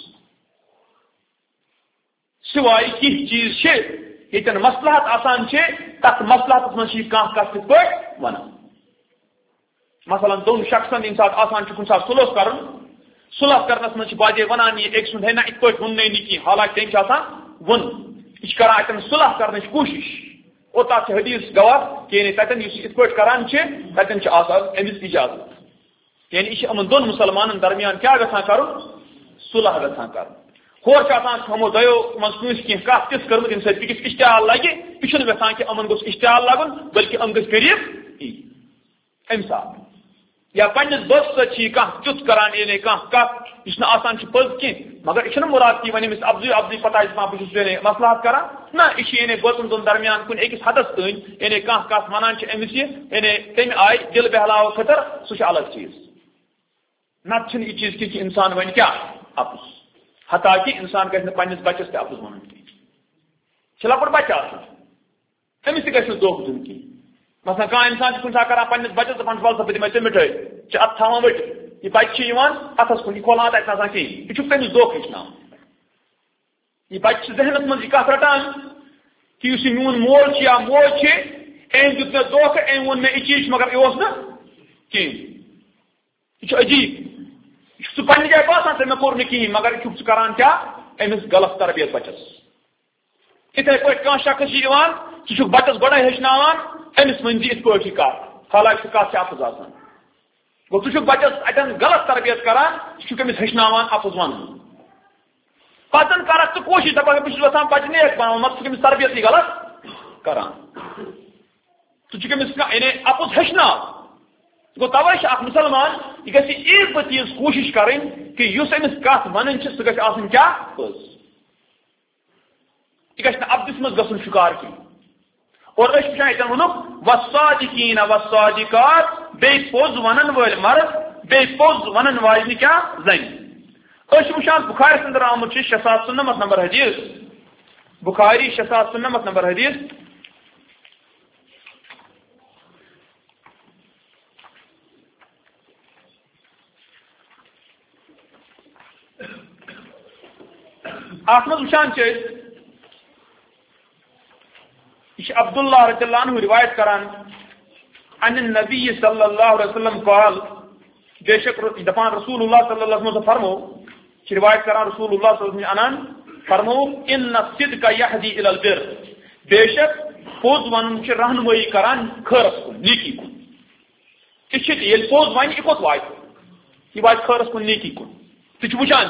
سوائے کی چیز یتن مصلحت آسان تک مصلحت من کت پہ ون مثلا دون شخصن یم سات آسان کن سات سلح کرن سلح کرنس من باجے ونان یہ ایک سن ہے نا ات پہ ون نہیں حالانکہ تم ون یہ کران اتن سلح کرنے کوشش اور تک حدیث گواہ کہ تتن ات پہ کران تتن امس اجازت یعنی یہ امن دون مسلمان درمیان کیا گھان کر سلح گھان کر ہور ہمو دو مز کی کت تس کرمت یم سب بیس اشتعال لگہ یہ یھان کہ امن گوس اشتعال لگن بلکہ ام گھس قریب ام سات یا پنس دوست سی تیت کران یعنی کت یہ آسان پز کی مگر یہ مراد کی ون امس افضی افضی پتہ بہت مصلحت کران نا یہ یعنی بوتن دون درمیان کن أکس حدس تین یعنی کت ونان امس یعنی تمہ آئی دل بہلاو خطر سہ الگ چیز نت یہ چیز کہ انسان ون کیا اپز حتیٰ کہ انسان گھس پنس بچس تہ اپز ون لکٹ بچہ امس تہ گھس دھوکہ دن کی مثلا کھانا انسان کن سات کران پنس بچس دپان ول سا بہ دمے ژے مٹھائی ات تھاوان وٹ یہ بچہ اتس کن یہ کھولان تک آسان کہین یہ تمس دھوکہ ہچنان یہ بچہ ذہنس من یہ کت رٹان کہ اس میون مول یا موج أمۍ دیُت مےٚ دھوکہٕ أمۍ ووٚن مےٚ یہِ چیٖز مگر یہِ اوس نہٕ کِہیٖنۍ یہِ چھُ عجیٖب یہِ چھُ پنٛنہِ جایہِ باسان ژےٚ مےٚ کوٚر نہٕ کِہیٖنۍ مگر چھُکھ ژٕ کران کیٛاہ أمِس غلط تربیت بَچَس یِتھَے پٲٹھۍ کانٛہہ شخص چھُ یِوان ژٕ چھُکھ بَچَس گۄڈَے ہیٚچھناوان أمِس ؤنۍ زِ یِتھ پٲٹھۍ یہِ کَتھ حالانکہِ سُہ کَتھ چھِ اَپُز آسان گوٚو ژٕ چھُکھ بَچَس اَتٮ۪ن غلط تربیت کران ژٕ چھُکھ أمِس ہیٚچھناوان اَپُز وَنُن پتن کرکھ ژٕ کوٗشِش دپان بہٕ چھُس یژھان بَچہِ نیک بناوُن مگر ژٕ چھُکھ أمِس تربیتٕے غلط کران ژٕ چھُکھ أمِس یعنی اَپُز ہیٚچھناو گوٚو تَوَے چھِ اکھ مُسلمان یہ گژھِ ایک بتیز کوشش کریں کہ اس امس کت ونان سہ گژھِ آسن کیا پٔز یہ گژھِ نہٕ عبدس منٛز گژھُن شکار کی اور أسۍ وٕچھان ییٚتٮ۪ن ووٚنُکھ والصادقین والصادقات بیٚیہِ پوٚز ونن وٲلۍ مرد بیٚیہِ پوٚز ونن واجنہِ کیٛاہ زنہِ أسۍ چھِ وٕچھان بخارِس اندر آمُت چھُ 697 نمبر حدیث بخاری 697 نمبر حدیث اتھ منٛز وٕچھان چھِ أسۍ یہ عبداللہ رضی اللہ عنہ روایت کران ان النبی صلی اللہ علیہ وسلم قال بے شک دپان رسول اللہ صلی اللہ علیہ وسلم فرمو روایت کران رسول اللہ صلی اللہ علیہ وسلم انان فرمو ان الصدق یہدی الی البر بے شک پوز ون رہنمائی کران خیرس کن نیکی کن یہ پوز ون یہ کوت وات یہ وات خیرس کن نیکی کن تہ وچان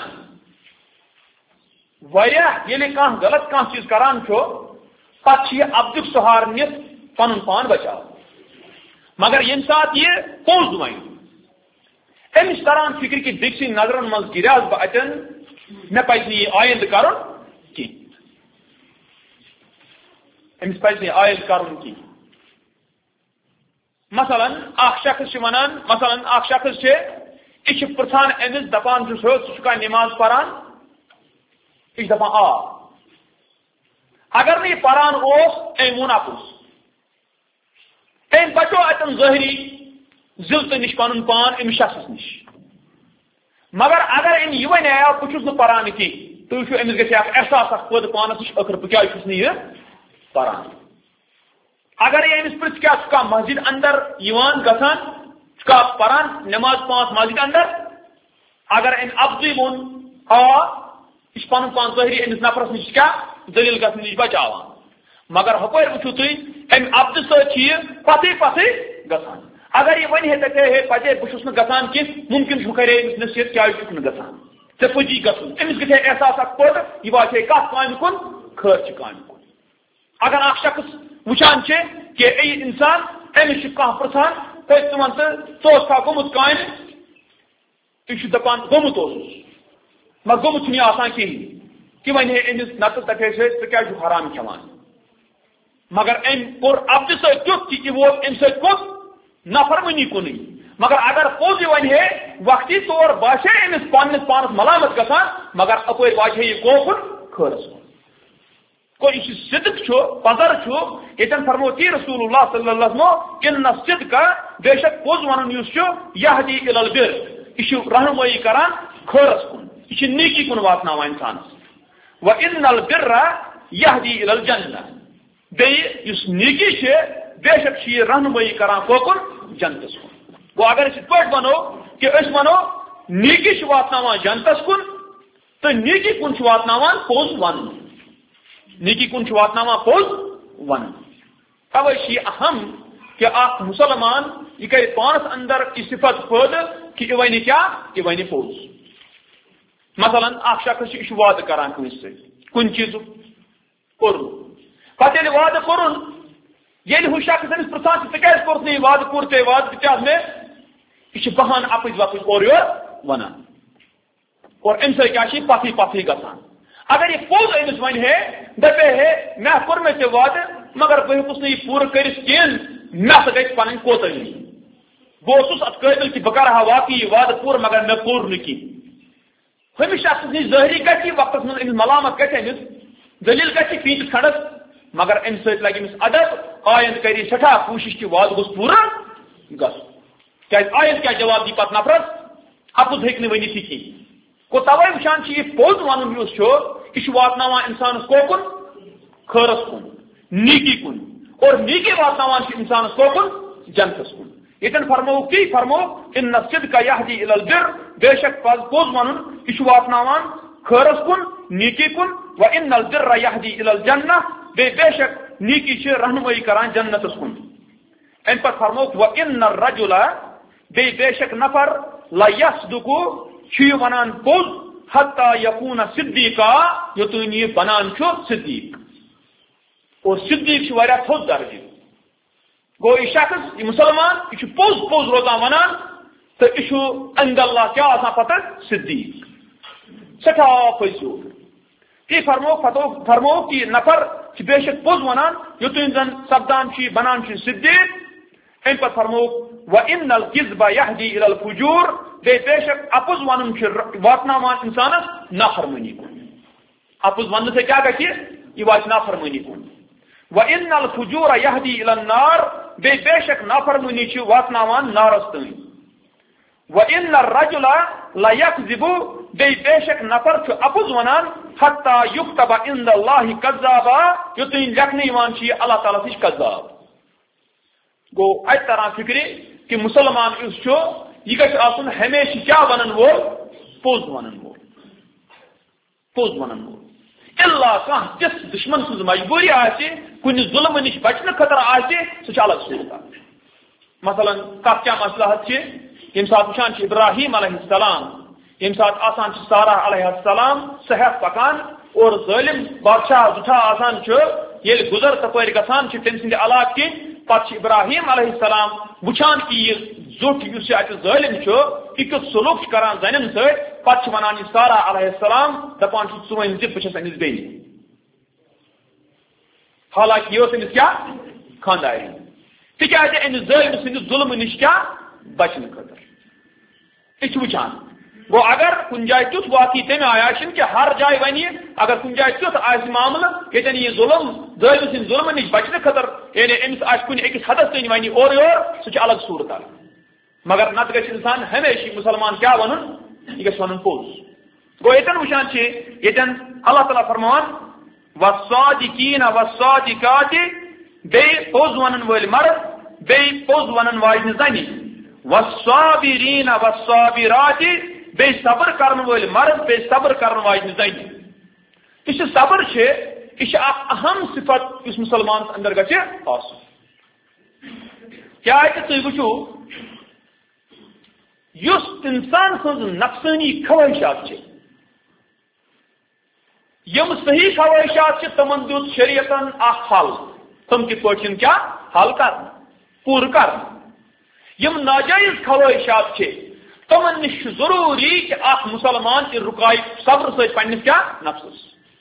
ییٚلہِ کانٛہہ غلط کانٛہہ چیٖز کران چھُ پتہ یہ عبدک سہار نت پن پان بچاو مگر یم سات یہ پوز ون امس تران فکر کہ دک سن نظرن مز گریاس بہ اتن مے پز یہ آئند کرن کی امس پز آئند کرن کی مثلا اخ شخص ونان مثلا اخ شخص یہ پرژھان امس دپان ثہ نماز پران یہ دپان آ اگر نہیں پران ام وون اپز ام بچو اتن ظاہری ضلع نش پن پان امس شخص نش مگر اگر ام یہ ون بہت نا پران کی تھی امس گھر احساس اخ پید پانس نش اخر بہ کیا یہ پران اگر یہ امس پرچ کیا مسجد اندر گھان پران نماز پانچ مسجد اندر اگر ام افضی وون آ یہ پن پان ظاہری امس نفرس نش کیا دلیل گھن نش بچاوان مگر ہپر وچھو تھی ام عبد سی پتہ پتہ گھان اگر یہ ون ہے پتہ بہت نا گھان کی ممکن کرے امس نصیحت کیا نا گھان ے پجی گھن امس گھے احساس اخ پہ یہ واتہ کت کامہ کن خیر کامہ کن اگر اخ شخص وچان کہ اے انسان امس پرژھان ژٕ ون ژٕ گوٚمُت کامہ تھی دپان گوٚمُت مگر گوٚمُت چھُنہٕ یہِ آسان کِہیٖنۍ کہ ون ہے امس نت دپے ژٕ حرام کھیوان مگر ام کور عبد ست تیت کہ یہ ووت ام سوت نافرمانی کن مگر اگر پوز یہ ون ہے وقتی طور باسے امس پانس پانس ملامت گھان مگر اپر واجہ یہ گوکن خیرس کن یہ صدق پذر یتن فرموتی رسول اللہ صلی اللہ علیہ وسلم ان صدق بے شک پوز ون یہدی الی البر یہ رہنمائی کران خیرس کن یہ نیکی کن واتناوان انسانس وَإِنَّ الْبِرَّ يَهْدِي إِلَى الْجَنَّةِ بیٚیہِ یُس نیکی چھِ بے شک چھِ یہ رہنمائی کران کوکن جنتس کن گو اگر اس پٲٹھۍ ونو کہ أسۍ ونو نیکی چھِ واتناوان جنتس کن تہٕ نیکی کن چھِ واتناوان پوٚز ونُن نیکی کن چھِ واتناوان پوٚز ونُن توے چھِ یہ اہم کہ اکھ مسلمان یہ کرِ پانس اندر یہ صفت پٲدٕ کہ یہ ونہِ کیٛاہ یہ ونہِ پوٚز مثلا اخ شخص یہ وعدہ کران کنس کن چیز کور پتہ یل وعدہ کورن یل ہو شخص امس پرژھان ژٕ کورت یہ وعدہ کور ژے وعدہ دِژیٛاس مے یہ بہان اپز وپز اور یور ونان اور ام سۭتۍ کیٛاہ چھِ پتھٕے پتھٕے گژھان اگر یہ پوٚز امس ون ہے دپے ہے مے کور مے ژے وعدہ مگر بہ ہیوٚکُس نہٕ یہ پوٗرٕ کٔرِتھ کِہیٖنۍ مے سا گژھِ پنٕنۍ کوتاہی بہٕ اوسُس اتھ قٲبل کہ بہٕ کرٕ ہا واقعی یہ وعدہ پوٗرٕ مگر مے کوٚر نہٕ کینٛہہ ہمس شخص نش ظاہری گی وقت من امس ملامت گھس امس دلیل گی پیتس کھنڈس مگر ام ست لگہ امس ادب آئند کری سٹھا کوشش کہ وعدہ گوس پورا گھس کیاز آئند کیا جواب دی پتہ نفرس اپز ہیکہ ورنتھ کہین گو توے وچان یہ پوز ون یہ واتناوان انسانس کوکن خیرس کن نیکی کن اور نیکی واتناوان انسانس کوکن جنتس کن یتن فرمو کی فرمو ان الصدق یہدی الی البر بے شک پوز ون یہ واتناوان خیرس کن نیکی کن وان البر یہدی الی الجنہ بے شک نیکی چھ رہنمائی کران جنتس کن ان پر فرمو وان الرجل بے شک نفر لا یصدق چھ ونان پوز حتی یکون صدیقا یوتن یہ بنان چھ صدیق اور صدیق چھ واریاہ تھوٚد درجہ گو یہ شخص یہ مسلمان یہ پوز پوز روزان ونان تو یہ عند اللہ کیا آسان پتہ صدیق سٹھا پزیو تی فرمو کہ نفر بے شک پوز ونان یوتن زن سپدان بنان صدیق ام پہ فرمو وَإِنَّ الْكِذْبَ يَهْدِي إِلَى الْفُجُورِ بے شک اپز ونن واتناوان انسانس نافرمانی کن اپز ون سے کیا گژھِ یہ وات نافرمانی کن وَإِنَّ الْفُجُورَ يَهْدِي إِلَى النَّارِ بے شک نافرمانی واتناوان نارس تین وَإِنَّ الرَّجُلَ لَيَكْذِبُ بے شک نفر اپز ونان حتى يكتب عند الله كذابا یوتن لکھنے یوان اللہ تعالیٰ سچ کذاب گو ات طرح فکر کہ مسلمان اس یہ گھس آسن ہمیشہ کیا ونن وول پوز ونن وول اللہ کان تس دشمن سن مجبوری آسے کن ظلم نش بچنے خطر آسے سہ الگ صورت مثلا کت کیا مسئلہ یم سات وچان ابراہیم علیہ السلام یم سات آسان سارہ علیہ السلام صحت پکان اور ظالم بادشاہ زٹھا آسان یل گزر تپر گسان تم سند علاقہ کی پتہ ابراہیم علیہ السلام وچان کہ یہ زٹ اس اتہ ظالم یہ کت سلوک کران زنن ست پتہ ونان یہ سارہ علیہ السلام دپان ثن بس امس بین حالانکہ یہ امس کیا خانداری تکیاز امس ظالم سند ظلم نش کیا بچنے خاطر یہ وچان گو اگر کن جائے تیت واقعی تمہیں آیا کہ ہر جائے ونی اگر کن جائے تیت آس معاملہ یتن یہ ظلم ظالم سند ظلم نش بچنے خاطر یعنی امس آس کن اکس حدس تین ونی اور سہ الگ صورت مگر نت گژھِ انسان ہمیشہ مسلمان کیا ون یہ گژھِ ونن پوز گو یتن وچان یتن اللہ تعالیٰ فرمان والصادقین والصادقات بے پوز ونن ول مرد بے پوز ونن واجن زنی والصابرین والصابرات بے صبر کرن ول مرد بے صبر کرن واجن زنی اس صبر یہ اہم صفت اس مسلمان اندر گژھِ آسن کیا تھی وچو یس انسان سن نفسانی خواہشات یم صحیح خواہشات تمن دیت شریعتن حل تم کت پہ کیا حل کر پور کر یم ناجائز خواہشات تمن نش ضروری کہ اخ مسلمان کی رکائی صبر ست پنس کیا نفسس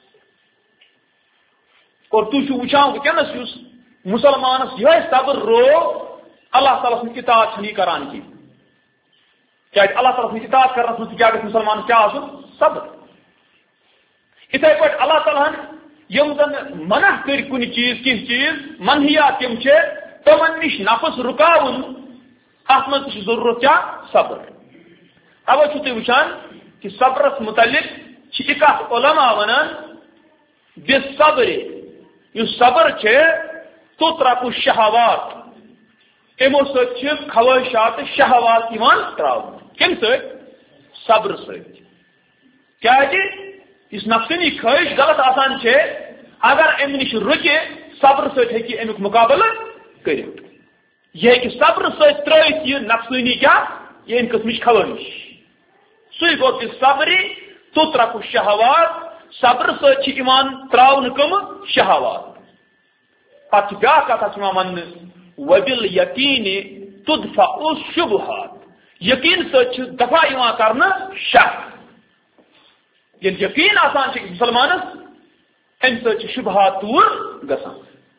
اور تھی وچان ونکس مسلمانس یہ صبر رو اللہ تعالیٰ سن اطاعت نہیں کران کی کیا اللہ تعالیٰ سن اطاعت کرنے من کیا گھس مسلمان کیا آسن صبر اتھے پہ اللہ تعالیٰ یم زن منع کر کن چیز کن چیز منہیات تم تمن نش نفس رکاون ات من ضرورت کیا صبر اوے تھی وچان کہ صبرس متعلق ایک علماء ونان بالصبر یہ صبر تترک الشہوات امو ست خواہشات شہوات ترا کم صبر کیا اس نفسنی خواہش غلط آسان اگر ام نش رکے صبر سی امیک مقابلہ کر یہ صبر ست ترت یہ نفسنی کیا یہ ان قسم خواہش سی گو کہ صبری تترک الشہوات صبر ستان تراؤن کم شہوات پتہ بیا کتھ ون وبل یقین تدفع الشبہات یقین ست دفاع کرنا شک یل یقین آسان مسلمانس ام شبہات دور گسان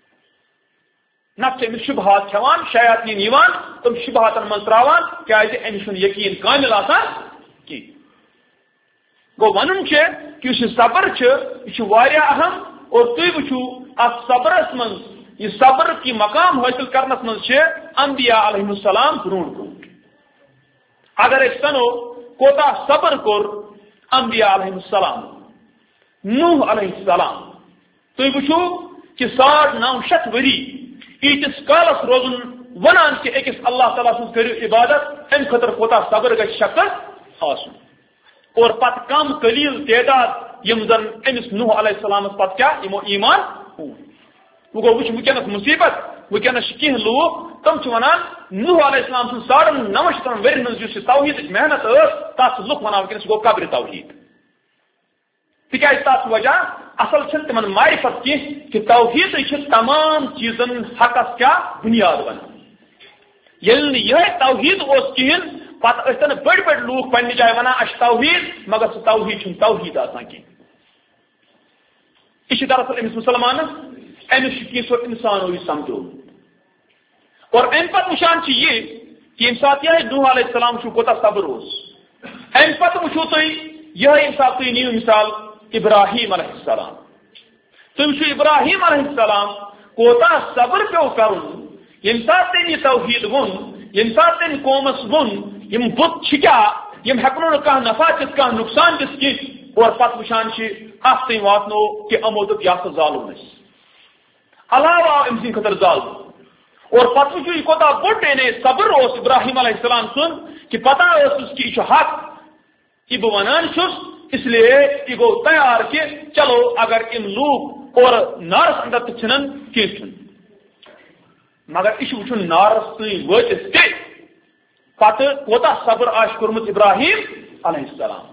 نت امس شبہات کھوان شیاطین یوان تم شبہاتن من تراوان کیازِ امس یقین کامل آسان کی گو ون کہ صبر یہ واریاہ اہم اور تھی وچو ات صبرس من یہ صبر کی مقام حاصل کرنس من انبیاء علیہ السلام برون کن اگر اس سنو کوتا صبر کور انبیاء علیہ السلام نوح علیہ السلام تھی وچو کہ 900 وری ایتس کالس روزن ونان کہ اکس اللہ تعالیٰ سن کرو عبادت ام خطر کوتا صبر گژھِ شکر آسن اور پت کم قلیل تعداد یم زن امس نوح علیہ السلام پتہ کیا یمو ایمان وہ گو ونکس مصیبت ونکس کھین لوگ تم ونان نوح علیہ السلام سن 950 ورین من توحید محنت تس لک ونان ونکس گو قبر توحید تکیاز تس وجہ اصل چھ تمن معرفت کہ توحید تمام چیزن حقس کیا بنیاد بنان یل یہ توحید اس کہین پتہ ٲسۍتن بٔڑۍ بٔڑۍ لوٗکھ پننہِ جایہِ ونان اَسہِ چھُ توحیٖد مگر سُہ توحیٖد چھُنہٕ توحیٖد آسان کینٛہہ. یہ دراصل امس مسلمانس امس کینٛژھو انسانو یہ سمجھومُت. اور امہ پتہٕ وٕچھان چھِ یہ کہ ییٚمہِ ساتہٕ یِہوٚے نوح علیہ السلام چھُ کوتاہ صبر اوس. امہ پتہٕ وٕچھو تُہۍ یِہوٚے ییٚمہِ ساتہٕ تُہۍ نِیِو مثال ابراہیم علیہ السلام. تُہۍ وٕچھِو ابراہیم علیہ السلام کوتاہ صبر پیوٚو کرُن ییٚمہِ ساتہٕ تٔمۍ یہِ توحیٖد ووٚن ییٚمہِ ساتہٕ تٔمۍ قومس ووٚن یِم بُت چھِ کیٛاہ یِم ہٮ۪کہٕ نہٕ کانٛہہ نفع دِتھ کانٛہہ نۄقصان دِتھ کینٛہہ. اور پتہٕ وٕچھان چھِ اتھ تام واتنو کہ یِمو دوٚپ یہِ ہسا زالُن أسۍ علاوٕ آو أمۍ سٕنٛدِ خٲطرٕ زالُن. اور پتہٕ وٕچھو یہِ کوتاہ بوٚڑ یعنی صبر اوس ابراہیم علیہ السلام سُنٛد کہ پتہ ٲسٕس کہ یہِ چھُ حق یہِ بہٕ ونان چھُس اس لیے یہِ گوٚو تیار کہ چلو اگر یِم لوٗکھ اور نارس اندر تہِ ژھٕنن کینٛہہ چھُنہٕ. مگر یہِ چھُ وٕچھُن نارس تام وٲتِتھ تہِ پتہٕ کوتاہ صبر آسہِ کوٚرمُت ابراہیم علیہ السلام.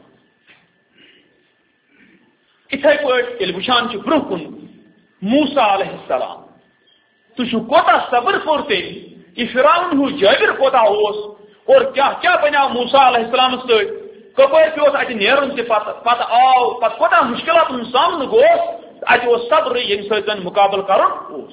اتھے پٲٹھۍ ییٚلہِ وٕچھان چھِ برونٛہہ کُن موسیٰ علیہ السلام تُہۍ چھُو کوتاہ صبر کوٚر تٔمۍ یہِ فرعون ہیوٗ جٲبِر کوتاہ اوس اور کیٛاہ بنیٛاو موسیٰ علیہ السلامس سۭتۍ کپٲرۍ پیوٚس اَتہِ نیرُن تہِ پتہٕ آو پتہٕ کوتاہ مُشکلاتن ہُنٛد سامنہٕ گوٚوس اَتہِ اوس صبرٕے ییٚمہِ سۭتۍ زن مُقابلہٕ کرُن اوس.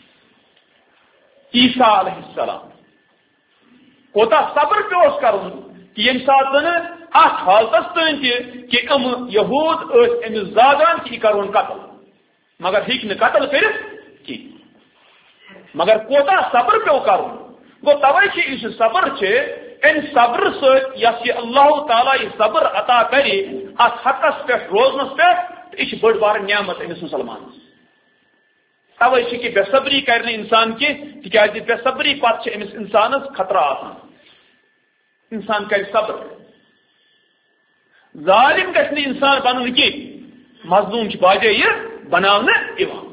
عیسیٰ علیہ السلام کوتاہ صبر پیوٚوس کرُن کہ ییٚمہِ ساتہٕ زن اتھ حالتس تام تہِ کہ یِم یہوٗد ٲسۍ أمِس زاگان کہ یہِ کرون قتل مگر ہیٚکہِ نہٕ قتل کٔرِتھ کینٛہہ. مگر کوتاہ صبر پیوٚو کرُن. گوٚو توے چھِ یُس یہِ صبر چھِ امہِ صبر سۭتۍ یۄس یہِ اللہ تعالیٰ یہِ صبر عطا کرِ اتھ حقس پٮ۪ٹھ روزنس پٮ۪ٹھ تہٕ یہِ چھِ بٔڑ بارٕ نعمت أمِس مُسلمانس. توے چھِ کہِ بے صبری کرِ نہٕ انسان کینٛہہ تِکیازِ بے صبری پتہٕ چھِ أمِس انسانس خطرہ آسان. انسان کرِ صبر ظالم گژھِ نہٕ انسان بنُن کینٛہہ مظلوم چھِ باجے یہِ بناونہٕ یِوان.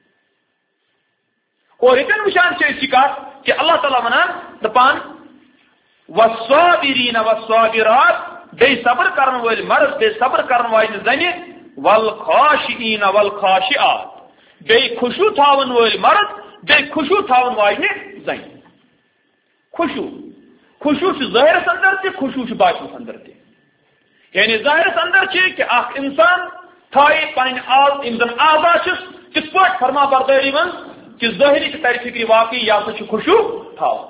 اور ییٚتٮ۪ن وٕچھان چھِ أسۍ یہِ کتھ کہ اللہ تعالیٰ ونان دپان والصابرین والصابرات بیٚیہِ صبر کرن وٲلۍ مرد بیٚیہِ صبر کرن واجنہِ زنہِ والخاشعین والخاشعات بیٚیہِ خُشوٗع تھاون وٲلۍ مرد بیٚیہِ خُشوٗع تھاون واجنہِ زنہِ. خُشوٗع چھُ ظٲہرس اندر تہِ خُشوٗع چھُ باطنس اندر تہِ. یعنی ظٲہرس اندر چھِ کہ اکھ انسان تھایہِ پنٕنۍ یِم زن اعضا چھِس تِتھ پٲٹھۍ فرما بردٲری منٛز کہ ظٲہری تہِ ترِ فکرِ واقعی یہِ ہسا چھُ خُشوٗع تھاوان.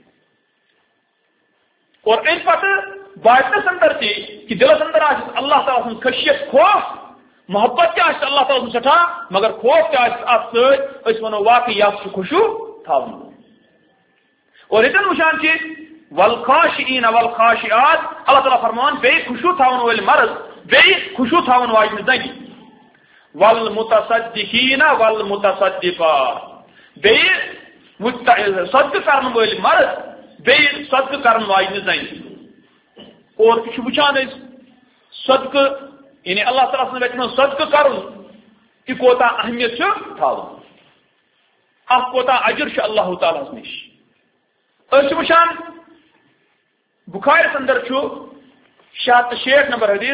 اور امہِ پتہٕ باطنس اندر تہِ کہ دلس اندر آسہِ اللہ تعالیٰ سٕنٛز خشیت خوف محبت تہِ آسہِ اللہ تعالیٰ سُنٛد سٮ۪ٹھاہ مگر خوف تہِ آسہِ اتھ سۭتۍ أسۍ ونو واقعی یہِ ہسا چھُ خُشوٗع تھاوان. اور ییٚتٮ۪ن وٕچھان چھِ والخاشعین والخاشعات اللہ تعالیٰ فرمان بیٚیہِ خُشوٗع تھاون وٲلۍ مرد بیٚیہِ خُشوٗع تھاون واجنہِ زنہِ والمتصدقین والمتصدقات بیٚیہِ صدقہٕ کرن وٲلۍ مرد بیٚیہِ صدقہٕ کرن واجنہِ زنہِ. اور یہِ چھُ وٕچھان أسۍ صدقہٕ یعنی اللہ تعالیٰ سٕنٛدِ وَتہِ منٛز صدقہٕ کرُن یہِ کوتاہ اہمیت چھُ تھاوُن اتھ کوتاہ اجر چھُ اللہ تعالیٰ ہس نِش. أسۍ چھِ وٕچھان بخارِس اندر چھُ 660 نمبر حدیث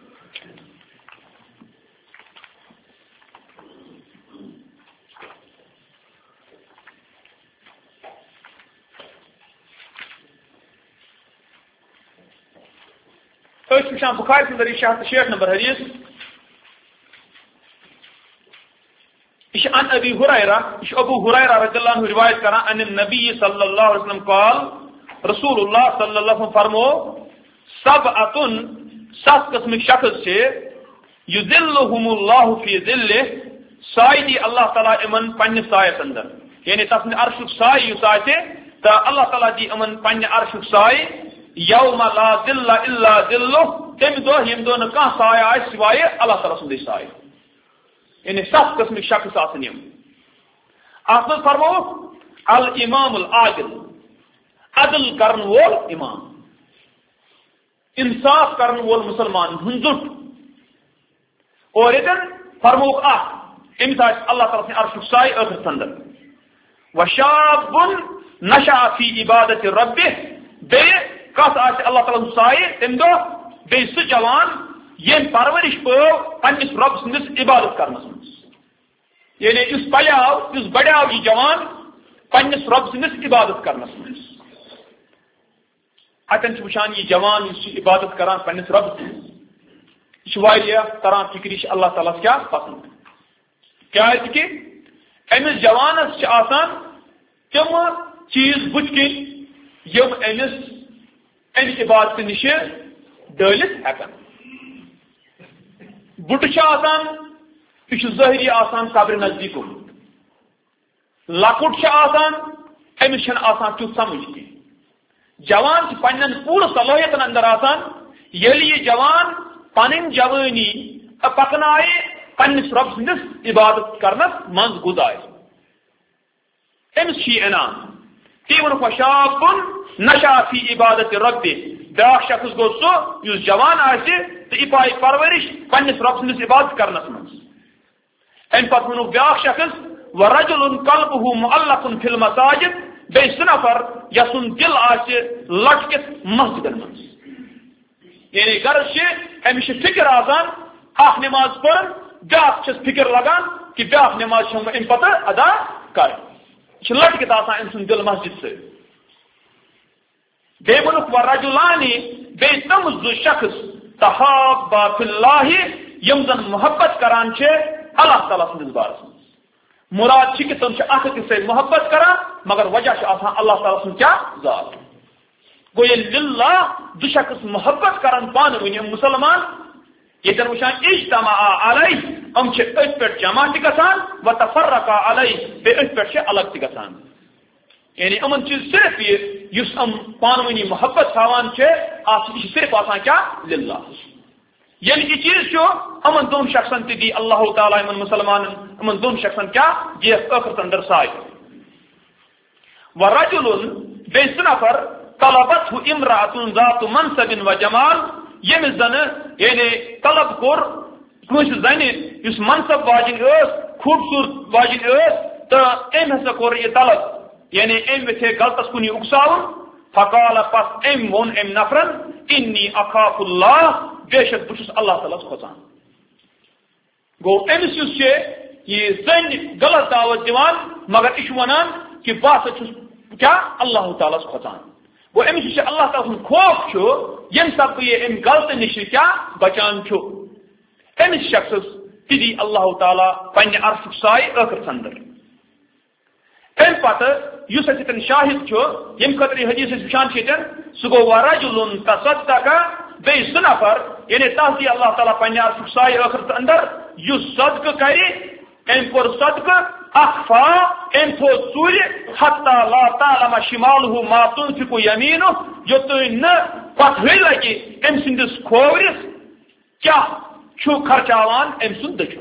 أسۍ وٕچھان بخارِس اندر یہِ 660 نمبر حدیث یہ عن ابی ہریرہ یہ ابو ہریرہ رضی اللہ عنہ روایت کران ان النبی صلی اللہ علیہ وسلم قال رسول اللہ صلی اللہ علیہ وسلم فرمو سبعۃ 7 قسمک شخص چھِ یذلہم اللہ فی ذلہ سایہِ دی اللہ تعالیٰ یِمن پننہِ سایس اندر یعنی تسند عرشُک سایہِ یُس آسہِ تہٕ اللہ تعالیٰ دی یِمن پننہِ عرشُک سایہِ یوم لا ذل الا ذلہ تمہِ دۄہ ییٚمہِ دۄہ نہٕ کانٛہہ سایہِ آسہِ سوایہِ اللہ تعالیٰ سُنٛدٕے سایہِ. یعنی 7 قسمک شخص آسن یِم. اتھ منٛز فرمو الامام العادل عدل کرن وول امام انصاف کرن وول مسلمان ہُنٛد زُٹ. اور ییٚتٮ۪ن فرموک اکھ أمِس آسہِ اللہ تعالیٰ سٕنٛدِ عرشُک سایہِ ٲخرس اندر وشاب نشأ فی عبادت ربہ بیٚیہِ کتھ آسہِ اللہ تعالیٰ سُنٛد سایہِ تمہِ دۄہ بیٚیہِ سُہ جوان ییٚمۍ پرورش پٲو پننس رب سٕنٛدس عبادت کرنس منٛز. یعنی یُس پلیاو یُس بڑیاو یہِ جوان پننس رب سٕنٛدس عبادت کرنس منٛز. اتن وچان یہ جوان عبادت کران پنس رب یہ کران فکر یہ اللہ تعالیٰ کیا پسند کہ امس جوانس آسان تم چیز بت کن یم امس امہ عبادت نش ڈلت ہیکن بٹ آسان یہ ظاہری آسان قبر نزدیک لکٹ آسان امس آسان تیت سمجھ کی جوان پنن پور صلاحیتن اندر آسان یل یہ جوان پن جوانی پکنائے پنس رب سندس عبادت کرنس مز گزائے امس انعام تی ون شاب نشا فی عبادت رب بیاا شخص گو سو اس جوان آسہ تو یہ پائے پرورش پنس رب سندس عبادت کرنس مز ام پتہ ونو بیاا شخص ورجل قلبه معلق فی المساجد بیس نفر یسن دل آسہ لٹکت مسجدن مز یعنی غرض امس فکر آسان اخ نماز پڑھ بیاا فکر لگان کہ بیاا نماز ام پتہ ادا کر لٹکت آسان ام سن دل مسجد سے بے ونک ورجلانی بے تم زو شخص تحابا فی اللہ یم زن محبت کران اللہ تعالیٰ سندس بارس مراد کہ تم اخ سے محبت کران مگر وجہ آسان اللہ تعالیٰ سن کیا ذات گو یہ للہ دو شخص محبت کران پان ون مسلمان یہ وچان اجتماع علیہ ام ات پہ جمع گھان و تفرقا علیہ بے ات پہ الگ گھان یعنی امن چیز صرف یہ اس پان ونی محبت تھاوان صرف آسان کیا للہ یعنی یہ چیز امن دون شخصن تی دی اللہ تعالیٰ امن مسلمان امن دون شخصن کیا یہ ٲخرت اندر سائے ورجل بیس نفر طلبته امرأة ذات منصب و جمال یم زن یعنی طلب کور کس زن اس منصب واجن خوبصورت واجن تو ام ہسا کور یہ طلب یعنی ام تھے غلطس کنی اکساون فقال پس ام ون ام نفرن انی اخاف اللہ بے شک بچس اللہ تعالیٰ کھوچان گو امس یہ زن غلط دعوت دیوان مگر یہ ونان کہ بہت کیا اللہ تعالیٰ کھوچان گو امس اللہ تعالیٰ سن خوف یم سب یہ ام غلط نش کیا بچان امس شخص تی اللہ تعالیٰ پنہ عرشک سائے ٲخرت اندر ام پتہ اس اتن شاہد یم خاطر حدیث وچان سہ گو ورجل تصدق بیس زٕ نفر یعنی تس دی اللہ تعالیٰ پنہ عرشک سائے ٲخرت اندر اس صدقہ کر ام کور صدقہ اخفا ام تھو ژور حتی لا تعلم شمالہ ما تنفق یمینہ یوتن نہ پتہ لگہ ام سندس کھوورس کیا خرچاوان ام سند دچن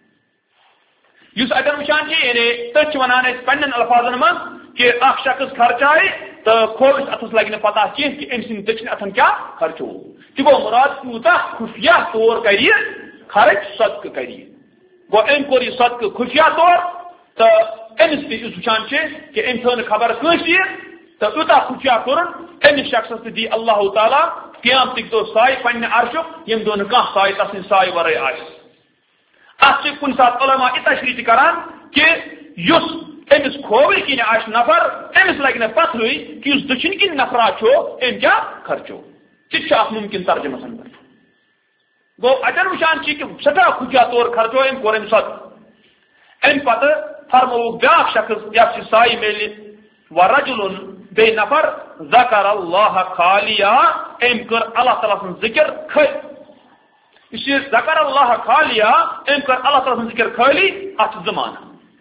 اس اتن وچان یعنی تھی ونان پنن الفاظن من کہ اخ شخص خرچائے تو کھوورس اتس لگہ نا پتہ کی کہ ام سند دچن اتن کیا خرچو تہ گو مراد تیوتاہ خفیہ طور کر خرچ صدقہ کر گو ام کور یہ صدقہ خفیہ طور تو امس تہ وچان کہ ام تھو خبر کنس تو یوتاہ خفیہ کورن امس شخصس تہ دی اللہ تعالیٰ قیامتک دو سائے پنہ عرشک یم دو نہ کانٛہہ سائے تسن سائے ورٲے آسہِ اتھ کن سات علماء یہ تشریح کران کہ اس امس کھوور کن آس نفر امس لگہ نا پتہ کہ اس دچن کن نفرا ام کیا خرچو تہ ممکن ترجمس اندر گو اتن وچان کہ سٹھا خفیہ طور خرچو ام کور ام صدقہ ام پتہ فرمو بیاکھ شخص یس سائے میل ورجل بے نفر ذکر اللہ خالیا ام کر اللہ تعالیٰ سن ذکر کھل اس ذکر اللہ خالیا ام کر اللہ تعالیٰ سن ذکر کھلی ات زمانہ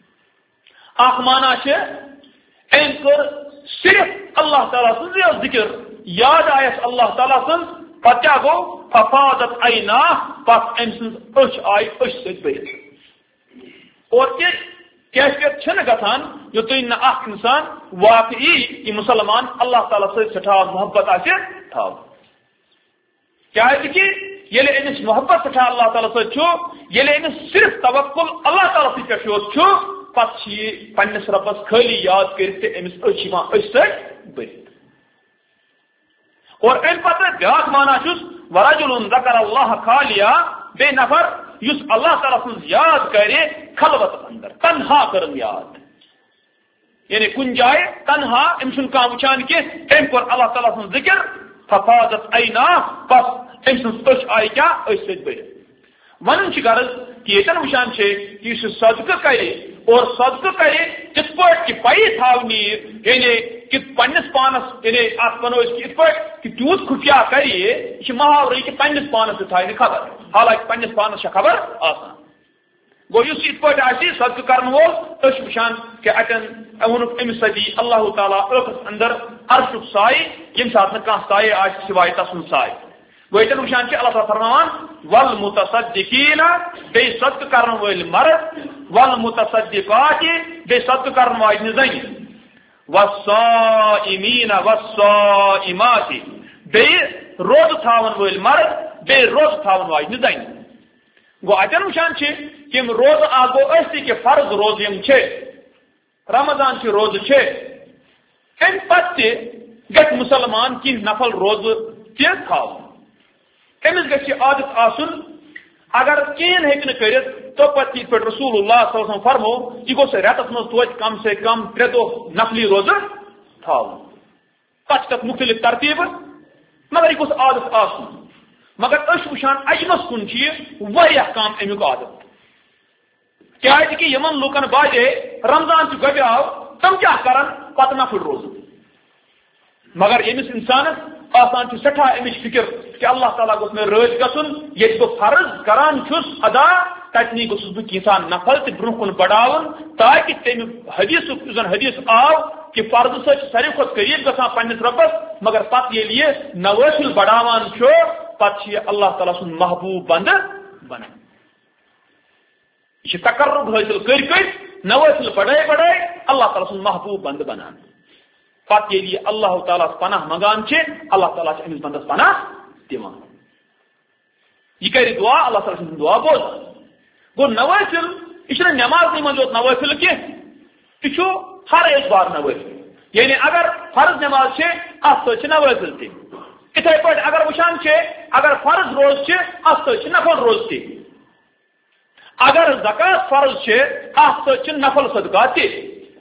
اخ مانا ام کر صرف اللہ تعالیٰ سن ذکر یاد آیس اللہ تعالیٰ سن پتہ کیا گو ففاضت عینا پس ام سن اچھ آئی اچھ ست بہت اور کیفیت گھان یوتن نہ انسان واقعی یہ مسلمان اللہ تعالیٰ سٹھا محبت تھو کہ یل امس محبت سٹھا اللہ تعالیٰ یل امس صرف توکل اللہ تعالیٰ پہ پتہ پنس ربس خالی یاد کرمس اچھ برت اور ام پتہ بیاکھ مانا ورجل ذکر اللہ خالیا بے نفر اس اللہ تعالیٰ سن یاد کرے خلوت اندر تنہا کرن یاد یعنی کن جائے تنہا ام سن کان وچان کہ ام کور اللہ تعالیٰ سن ذکر ففاضت عینا پس أمۍ سٕنٛز أچھ آیہِ کیٛاہ أچھ سۭتۍ بٔرِتھ ونن چھ غرض کہ یتن وچان کہ صدقہ کرے اور صدقہ کرے تت پٲٹھۍ کہ پی تھاونی یعنی کہ پنس پانس یعنی ات ونو ات پٲٹھۍ کہ تیوت خفیہ کرے یہ محاورے کہ پنس پانس تھاوِ نہٕ خبر حالانکہ پنس پانس چھ خبر آسان گو اس ات پٲٹھۍ آسہِ صدقہ کرن وول أسۍ وچان کہ اتن ووٚنُکھ أمِس سۭتی اللہ تعالیٰ ٲخرس اندر عرشُک سایہِ ییٚمہِ ساتہٕ نہٕ کانٛہہ سایہِ آسہِ سوائے تسُنٛد سایہِ ویتن وشان اللہ تعالیٰ فرمان والمتصدقین بے صدقہ کرن وٲلۍ مرد والمتصدقات بے صدقہ کرن واجنہِ زنہِ والصائمین والصائمات بے روزٕ تھاون وٲلۍ مرد بے روزٕ تھاون واجنہِ زنہِ گو اتن وشان تم روزٕ اکھ گوٚو أسۍ کہ فرض روزٕ یِم چھِ رمضان چہِ روزٕ چھِ امہِ پتہٕ تہِ گژھِ مُسلمان کینٛہہ نفل روزٕ تہِ تھاوُن أمس گژھِ عادت آسن اگر کہین ہیٚکہِ نہٕ کٔرِتھ تو پتہٕ یِتھ پٲٹھۍ رسول اللہ صلی اللہ علیہ وسلم فرمو یہِ گوٚژھ رٮ۪تس منٛز توتہِ کم سے کم 3 دۄہ نفلی روزٕ تھاوُن پتہٕ چھِ تتھ مختلف ترتیٖبہٕ مگر یہِ گوٚژھ عادت آسن مگر أسۍ وٕچھان اجمس کُن چھِ یہِ واریاہ کم امیُک عادت کیازِ کہِ یِمن لُکن باسے رمضان چھُ گۄبیٛاو تِم کیٛاہ کرن پتہٕ نفل روزٕ مگر ییٚمِس انسانس آسان چھُ سٮ۪ٹھاہ امِچ فکر کہ اللہ تعالیٰ گوٚژھ مےٚ رٲضۍ گژھُن ییٚتہِ بہٕ فرض کران چھُس ادا تتنی گوٚژھُس بہٕ کینٛژھا نفل تہِ برونٛہہ کُن بڑاوُن تاکہِ تمہِ حدیثُک یُس زن حدیث آو کہ فرض سۭتۍ چھُ ساروی کھۄتہٕ قریٖب گژھان پننِس رۄبس مگر پتہٕ ییٚلہِ یہِ نوٲفِل بڑاوان چھُ پتہٕ چھُ یہِ اللہ تعالیٰ سُنٛد محبوٗب بنٛدٕ بنان یہ چھُ تقرب حٲصِل کٔرۍ کٔرۍ نوٲفِل بڑٲے بڑٲے اللہ تعالیٰ سُنٛد محبوٗب بنٛدٕ بنان پتہٕ ییٚلہِ یہِ اللہ تعالیٰ پناہ منگان چھِ اللہ تعالیٰ چھُ أمِس بنٛدس پناہ دِوان یہ کرِ دعا اللہ تعالیٰ سٕنٛز دعا بوزان گوٚو نوٲفِل یہ چھُنہٕ نٮ۪مازنٕے منٛز یوت نوٲفِل کینٛہہ یہِ چھُ ہر اعتبار نوٲفِل یعنی اگر فرض نٮ۪ماز چھِ اتھ سۭتۍ چھِ نوٲفِل تہِ یِتھے پٲٹھۍ اگر وٕچھان چھِ اگر فرض روز چھِ اتھ سۭتۍ چھِ نفل روز تہِ اگر زکات فرض چھِ اتھ سۭتۍ چھِ نفل صدقات تہِ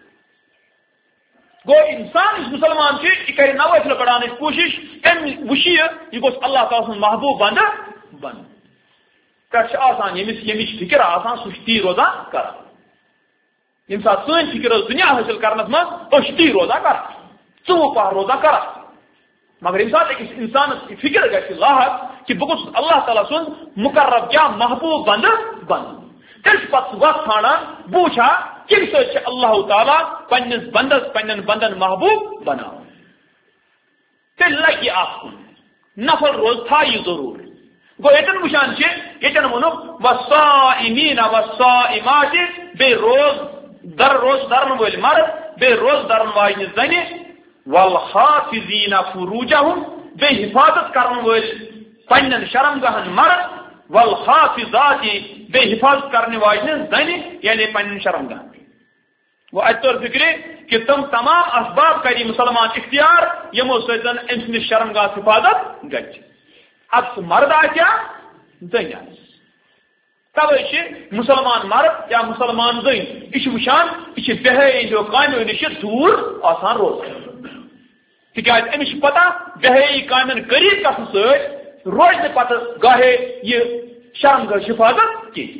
گو انسان یُس مسلمان چھِ یہِ کرِ نوٲفِل بڑاونٕچ کوٗشش أمۍ وٕچھِ یہِ گوٚژھ اللہ تعالیٰ سُنٛد محبوٗب بنٛدٕ بنُن پٮ۪ٹھ چھِ آسان ییٚمِچ فِکر آسان سُہ چھُ تی روزان کران ییٚمہِ ساتہٕ سٲنۍ فِکر ٲس دُنیا حٲصِل کرنس منٛز أسۍ چھِ تی روزان کران ژوٚوُہ پہر روزان کران مگر ییٚمہِ ساتہٕ أکِس انسانس یہِ فِکر گژھِ لاحق کہ بہٕ گوٚژھُس اللہ تعالیٰ سُنٛد مقرب کیٛاہ محبوٗب بنٛدٕ بنُن تیٚلہِ چھُ پتہٕ سُہ وقت ژھانڈان بہٕ وٕچھا کمہِ سۭتۍ چھُ اللہ تعالیٰ پننِس بنٛدس پننٮ۪ن بنٛدن محبوٗب بناوان تیٚلہِ لگہِ یہِ اتھ کُن نفل روز تھایہِ یہِ ضروٗر گوٚو ییٚتٮ۪ن وٕچھان چھِ ییٚتٮ۪ن ووٚنُکھ والصائمین والصائمات بیٚیہِ روز درن وٲلۍ مرد بیٚیہِ روز درن واجنہِ زنہِ والحافظین فروجہم بیٚیہِ حفاظت کرن وٲلۍ پننٮ۪ن شرمگاہن مرد والحافظات بیٚیہِ حفاظت کرنہِ واجنہِ زنہِ یعنی پننٮ۪ن شرمگاہن وہ اتہِ طور فکرِ کہ تم تمام اسباب کری مسلمان اختیار یمو سۭتۍ زن أمۍ سٕنٛدِس شرمگاہس حفاظت گژھِ اتھ مرد آسیا زٔنۍ آسہِ توے چھِ مسلمان مرد یا مسلمان زٔنۍ یہِ چھُ وٕچھان یہِ چھِ بے حیٲیی کامیو نِش دوٗر آسان روزان تِکیازِ أمِس چھِ پتہ بے حیٲیی کامٮ۪ن قریٖب گژھنہٕ سۭتۍ روزِ نہٕ پتہٕ گاہے یہِ شرمگاہٕچ حفاظت کینٛہہ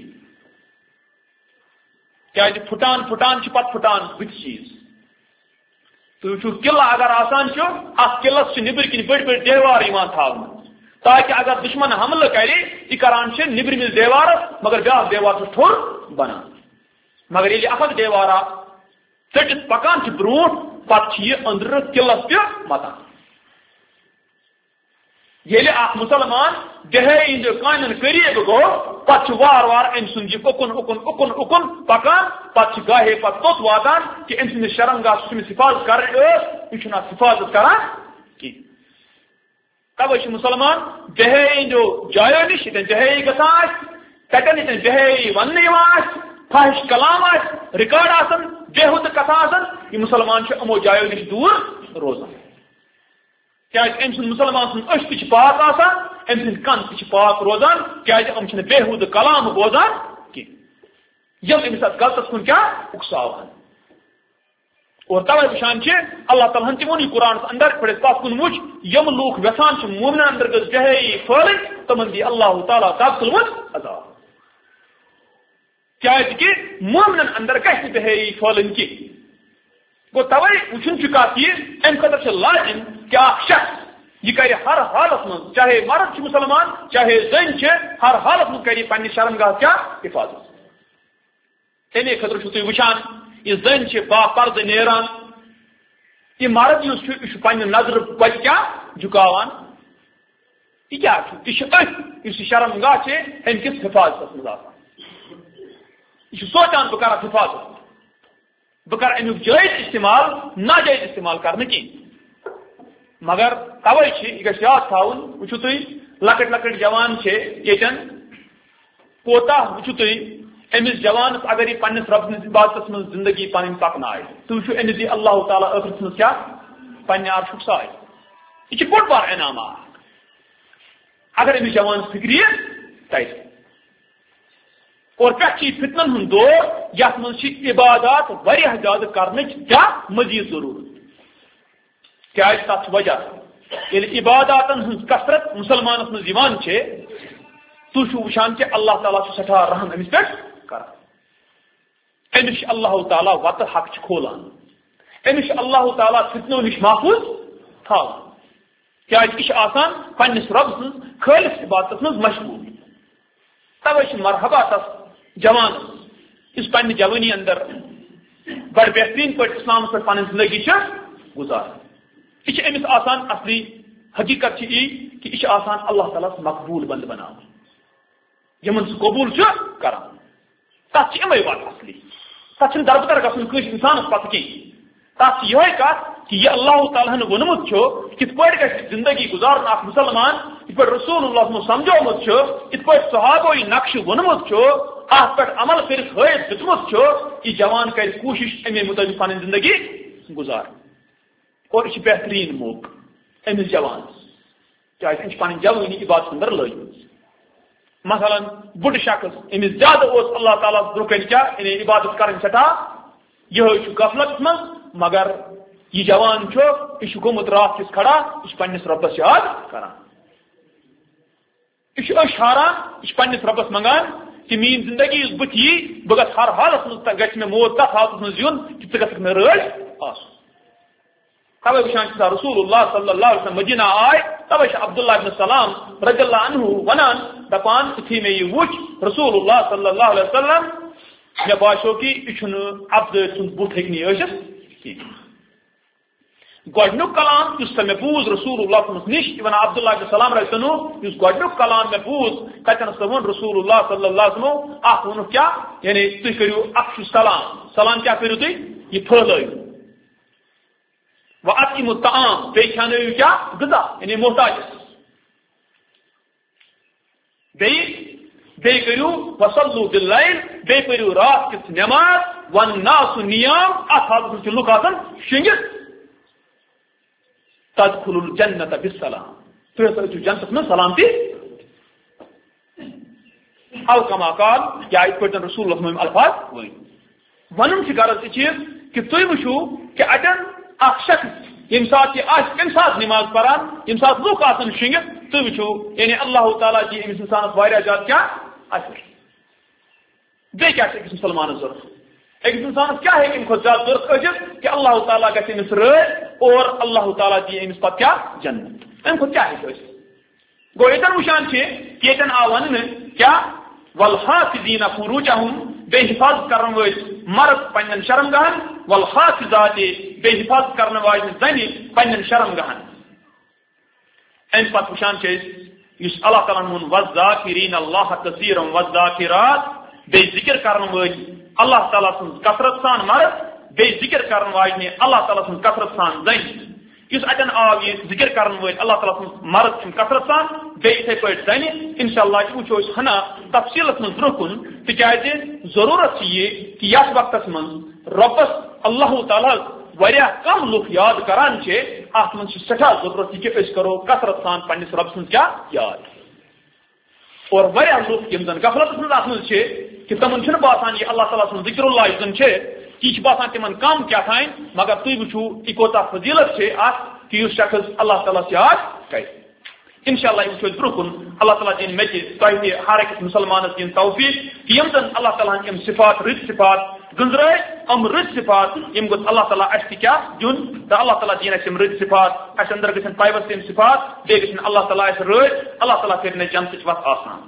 کیازِ پھٹان چھِ پتہٕ پھٹان بٕتھِ چیٖز تُہۍ وٕچھِو قلعہٕ اگر آسان چھُ اتھ قلعس چھِ نٮ۪بٕرۍ کِنۍ بٔڑۍ بٔڑۍ دیوار یِوان تھاونہٕ تاکہ اگر دشمن حملہ کرِ یہِ کران چھِ نٮ۪برِمِس دیوارس مگر بیاکھ دیوار چھُ ٹھوٚر بنان مگر ییٚلہِ اکھ دیوارا ژٔٹِتھ پکان چھِ برونٛٹھ پتہٕ چھِ یہِ أنٛدرٕ قلعس تہِ متان ییٚلہِ اکھ مسلمان بے حیٲیی ہٕنٛدیو کامٮ۪ن قریٖب گوٚو پتہٕ چھُ وارٕ وارٕ أمۍ سُنٛد یہِ اُکُن پکان پتہٕ چھِ گاہے پتہٕ توٚت واتان کہ أمۍ سٕنٛدِس شرمگاہس چھُ أمِس حفاظت کرٕنۍ ٲس یہِ چھُنہٕ اتھ حفاظت کران کینٛہہ توے چھُ مسلمان بے حیٲیی ہٕنٛدیو جایو نِش ییٚتٮ۪ن بے حیٲیی گژھان آسہِ تتٮ۪ن ییٚتٮ۪ن بے حیٲیی وننہٕ یِوان آسہِ فاحش کلام آسہِ رِکاڈ آسن بےہُدٕ کتھا آسن یہِ مسلمان چھُ یِمو جایو نِش دوٗر روزان کیازِ أمۍ سُنٛد مسلمان سُنٛد أچھ تہِ چھِ پاک آسان أمۍ سٕنٛدۍ کن تہِ چھِ پاک روزان کیازِ یِم چھِنہٕ بےہُدٕ کلام بوزان کینٛہہ یِم أمِس اتھ غلطس کُن کیٛاہ اُکساوان اور توے وچھان اللہ تعالیٰ ہن تمون قرآن اندر پڑھ پتھ کن وچ یم لوگ ویسان مومن اندر گز بہائی پھل تمن دی اللہ تعالیٰ تب تلوت عذاب کہ مومن اندر گھس بہائی پھلن کی گو توے وچن کت یہ ام خاطر لازم کہ اخ شخص یہ کر ہر حالت من چاہے مرد مسلمان چاہے زن ہر حالت من کر پنہ شرمگاہ کیا حفاظت تمے خاطر تھی وچان یہ زن با پردہ نیران یہ مرد اس پنہ نظر بچ کیا جھکاوان یہ کیا اس شرمگاہ ام کس حفاظت مز یہ سوچان بہ کر حفاظت بہ کر امیک جائز استعمال ناجائز استعمال کرنے کی مگر توے یہ گھس یاد تھاون وچھو تھی لکٹ لکٹ جوان یتن کوتا وچھو تھی امس جوانس اگر یہ پنس رب سندس عبادتس من زندگی پن پکن تو وچھو امس دی اللہ تعالیٰ ٲخرس من کیا پنہ عرشک سائے یہ بوڑ بار انعام اگر امس جوانس فکر تیز اور پہ فتنن ہند دور یت من عبادات واریاہ زیادہ کرنچ کیا مزید ضرورت کیا تک وجہ یل عباداتن ہز کثرت مسلمانس مز تھی وچان کہ اللہ تعالیٰ سٹھا رحم امس پہ کر امس اللہ تعالیٰ وت حق کھولان امس اللہ تعالیٰ فتنو نش محفوظ تھان کیا پنس رب سن خالص عبادت مز مشغول توے مرحبا تس جوان اس پنہ جوانی اندر بڑ بہترین پہ اسلام پہ پن زندگی گزار یہ امس اصلی حقیقت یہ کہ یہ اللہ تعالیٰ مقبول بند بنا یمن سہ قبول کر تک امے وات اصلی تک دربدر گھن کس انسانس پتہ کی تک یہ کت کہ یہ اللہ تعالیٰ ونمت کت پہ زندگی گزارن اخ مسلمان یہ پہ رسول اللہ سمجھومت ات پہ صحابہ نقش ونمت ات پہ عمل کر ہائت دتمت یہ جوان کر کوشش امے مطابق پن زندگی گزار اور یہ بہترین موقع امس جوان کیا پن جوانی عبادت اندر لگ مثلا بڑ شخص امس زیادہ اللہ تعالیٰ برکن کیا عبادت کریں سٹھا یہ غفلت من مگر یہ جوان یہ گومت رات کس کھڑا یہ پنس ربس یاد کران یہ ہاران یہ پنس ربس منگان کہ مین زندگی اس بت یہ بہ گھس ہر حالت مز گھس مے موت تک حالت مز یون کہ ژٕ گژھکھ مے رٲضۍ آسُن توے وچھان رسول اللہ صلی اللہ علیہ وسلم مدینہ آئے توے عبداللہ بن سلام رضی اللہ عنہ ونان دپان یتھی میں یہ وچ رسول اللہ صلی اللہ علیہ وسلم مے باسیو کہ یہ عبد سند بت ہیٚکہِ نہٕ ٲسِتھ کینٛہہ گۄڈنیُک کلام یُس سا مے بوٗز رسول اللہ صلی نش ونان عبداللہ بن سلام رضی اللہ عنہ یُس گۄڈنیُک کلام مے بوٗز تتٮ۪ن سا ووٚن رسول اللہ صلی اللہ علیہ وسلم اکھ ووٚنُکھ کیا یعنی تُہۍ کٔرِو اکھ چھُ سلام کیا کٔرِو تُہۍ یہ پھٲلٲیِو وَأَطْعِمُوا الطَّعَامَ بیٚیہِ کھیٛانٲیِو کیا غذا یعنی محتاجس بیٚیہِ کٔرِو وَصَلُّوا بِاللَّيْلِ بیٚیہِ پٔرِو رات کِس نٮ۪ماز وَالنَّاسُ نِیام اتھ حالس منٛز چھِ لُکھ آسان شٔنگِتھ تَدْخُلُوا الْجَنَّةَ بِالسَّلام تُہۍ ہسا ٲسِو جنتس منٛز سلامتی او کما قال یا یِتھ پٲٹھۍ رسول اللہ صلی الفاظ ونُن چھِ غرض یہِ چیٖز کہ تُہۍ وٕچھِو کہ اَتٮ۪ن اخ شخص یم سات یہ کم سات نماز پران یم سات لوگ آسان شنگت تھی وچو یعنی اللہ تعالیٰ دی امس انسانس واریاہ زیادہ کیا بیٚیہِ کیا أکِس مسلمانس ضرورت أکِس انسانس کیا ہے امہ کھۄتہٕ زیادہ ضرورت ٲسِتھ کہ اللہ تعالیٰ گژھِ أمِس رٲضۍ اور اللہ تعالیٰ دی أمِس پتہٕ کیا جنت امہ کھۄتہٕ کیا ہیٚکہِ ٲسِتھ گوٚو ییٚتٮ۪ن وٕچھان چھِ کہ ییٚتٮ۪ن آو وننہٕ کیا والحافظین فروجہم بیٚیہِ حفاظت کرن وٲلۍ مرد پننٮ۪ن شرمگاہن والحافظات بیٚیہِ حفاظت کرن واجنہِ زنہِ پننٮ۪ن شرمگاہن امہِ پتہٕ وٕچھان چھِ أسۍ یُس اللہ تعالیٰ ووٚن والذاکرین اللہ کثیرا والذاکرات بیٚیہِ ذکر کرن وٲلۍ اللہ تعالیٰ سٕنٛز کثرت سان مرد بیٚیہِ ذکر کرن واجنہِ اللہ تعالیٰ سٕنٛز کثرت سان زنہِ یُس اتٮ۪ن آو یہ ذکر کرن وٲلۍ اللہ تعالیٰ سٕنٛز مرد امہِ کثرت سان بیٚیہِ یِتھٕے پٲٹھۍ زنہِ انشاءاللہ یہِ وٕچھو أسۍ ہنا تفصیلس منٛز برونٛہہ کُن تِکیازِ ضروٗرت چھِ یہِ کہِ یتھ وقتس منٛز رۄبس اللہ تعالیٰ واریاہ کم لُکھ یاد کران چھِ اتھ منٛز چھِ سٮ۪ٹھاہ ضروٗرت یہِ کہِ أسۍ کرو کثرت سان پننِس رۄب سُنٛد کیاہ یاد اور واریاہ لُکھ یِم زن غفلتس منٛز اتھ منٛز چھِ کہ تمن چھُنہٕ باسان یہِ اللہ تعالیٰ سُنٛد ذکر اللہ یُس زن چھِ یہ باسان تمن کم کیا تھائیں مگر تھی وچو یہ کوتا فضیلت ہے ات کہ اس شخص اللہ تعالیٰ سے یاد کرے انشاءاللہ یہ وچو برکن اللہ تعالیٰ دین مجھے تہ ہر اکس مسلمانس دین توفیق کہ یم زن اللہ تعالیٰ یم صفات رت صفات گنزرائے ام رت صفات یم گوت اللہ تعالیٰ اس کیا دن تو اللہ تعالیٰ دین اس رت صفات اس اندر گھن پیوست یم صفات بے گھن اللہ تعالیٰ اس رت اللہ تعالیٰ کرنے جنت وقت آسان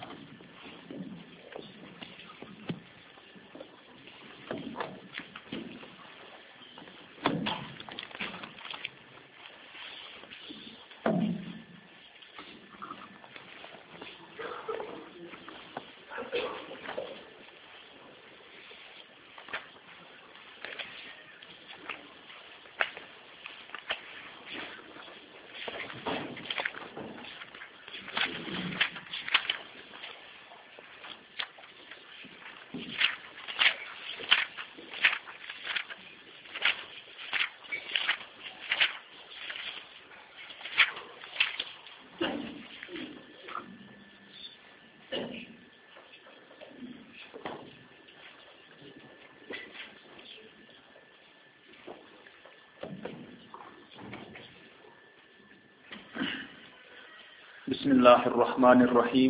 بسم اللہ الرحمن الرحیم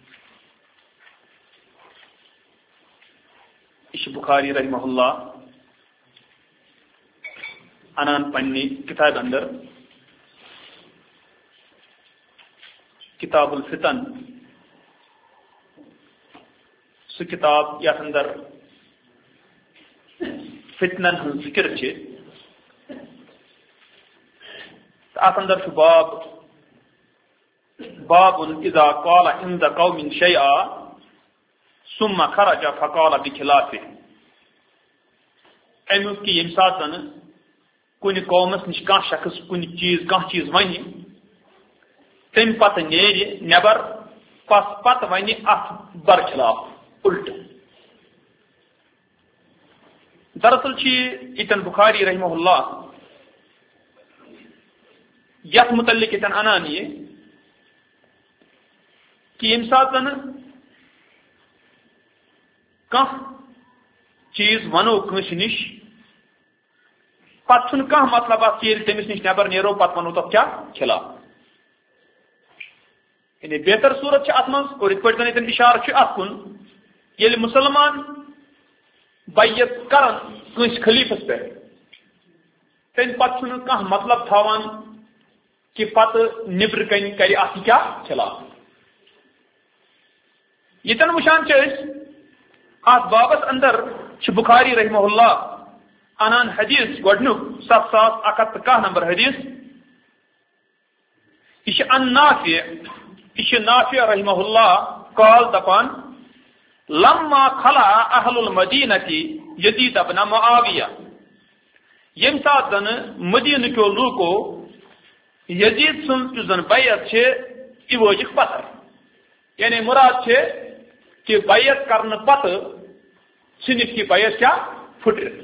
اش بخاری رحمہ اللہ انان پنی کتاب اندر کتاب الفتن سو کتاب یتھ اندر فتنن ہن ذکر چھ ات اندر باب اذا قال عند قوم شيئا ثم خرج فقال بخلافه امیک کی یم ساتن کن قومس نش کان شخص کن چیز ونی تم پتہ نیری نبر پتہ ونی ات برخلاف الٹ دراصل اتن بخاری رحمہ اللہ یت متعلق اتن انان یہ کہ یم ساتن کانٛہہ چیز ونو کٲنٛسہِ نش پتہ چھُنہٕ کانٛہہ مطلب اتھ ییٚلہِ تٔمِس نش نٮ۪بر نیرو پتہٕ ونو تتھ کیٛاہ خلاف یعنی بہتر صورت چھِ اتھ منٛز اور یِتھ پٲٹھۍ زن ییٚتٮ۪ن اِشارٕ چھُ اتھ کُن ییٚلہِ مُسلمان بیعت کرن کٲنٛسہِ خلیفس پٮ۪ٹھ تمہِ پتہٕ چھُنہٕ کانٛہہ مطلب تھاوان کہ پتہٕ نیبرٕ کنۍ کرِ اتھ کیٛاہ خلاف یتن وشان ات بابس اندر بخاری رحمہ اللہ انان حدیث گۄڈنیُک 7110 نمبر حدیث یہ ان نافع رحمہ اللہ قال دپان لما خلا اہل المدینہ یزید ابن معاویہ یم سات زن مدینہ کیو لوکو یزید سن زن بیعت یہ وجک پتھر یعنی مراد کہ بیعت کرنے پتہ ژھنِتھ کی بیعت کیا پھٹرت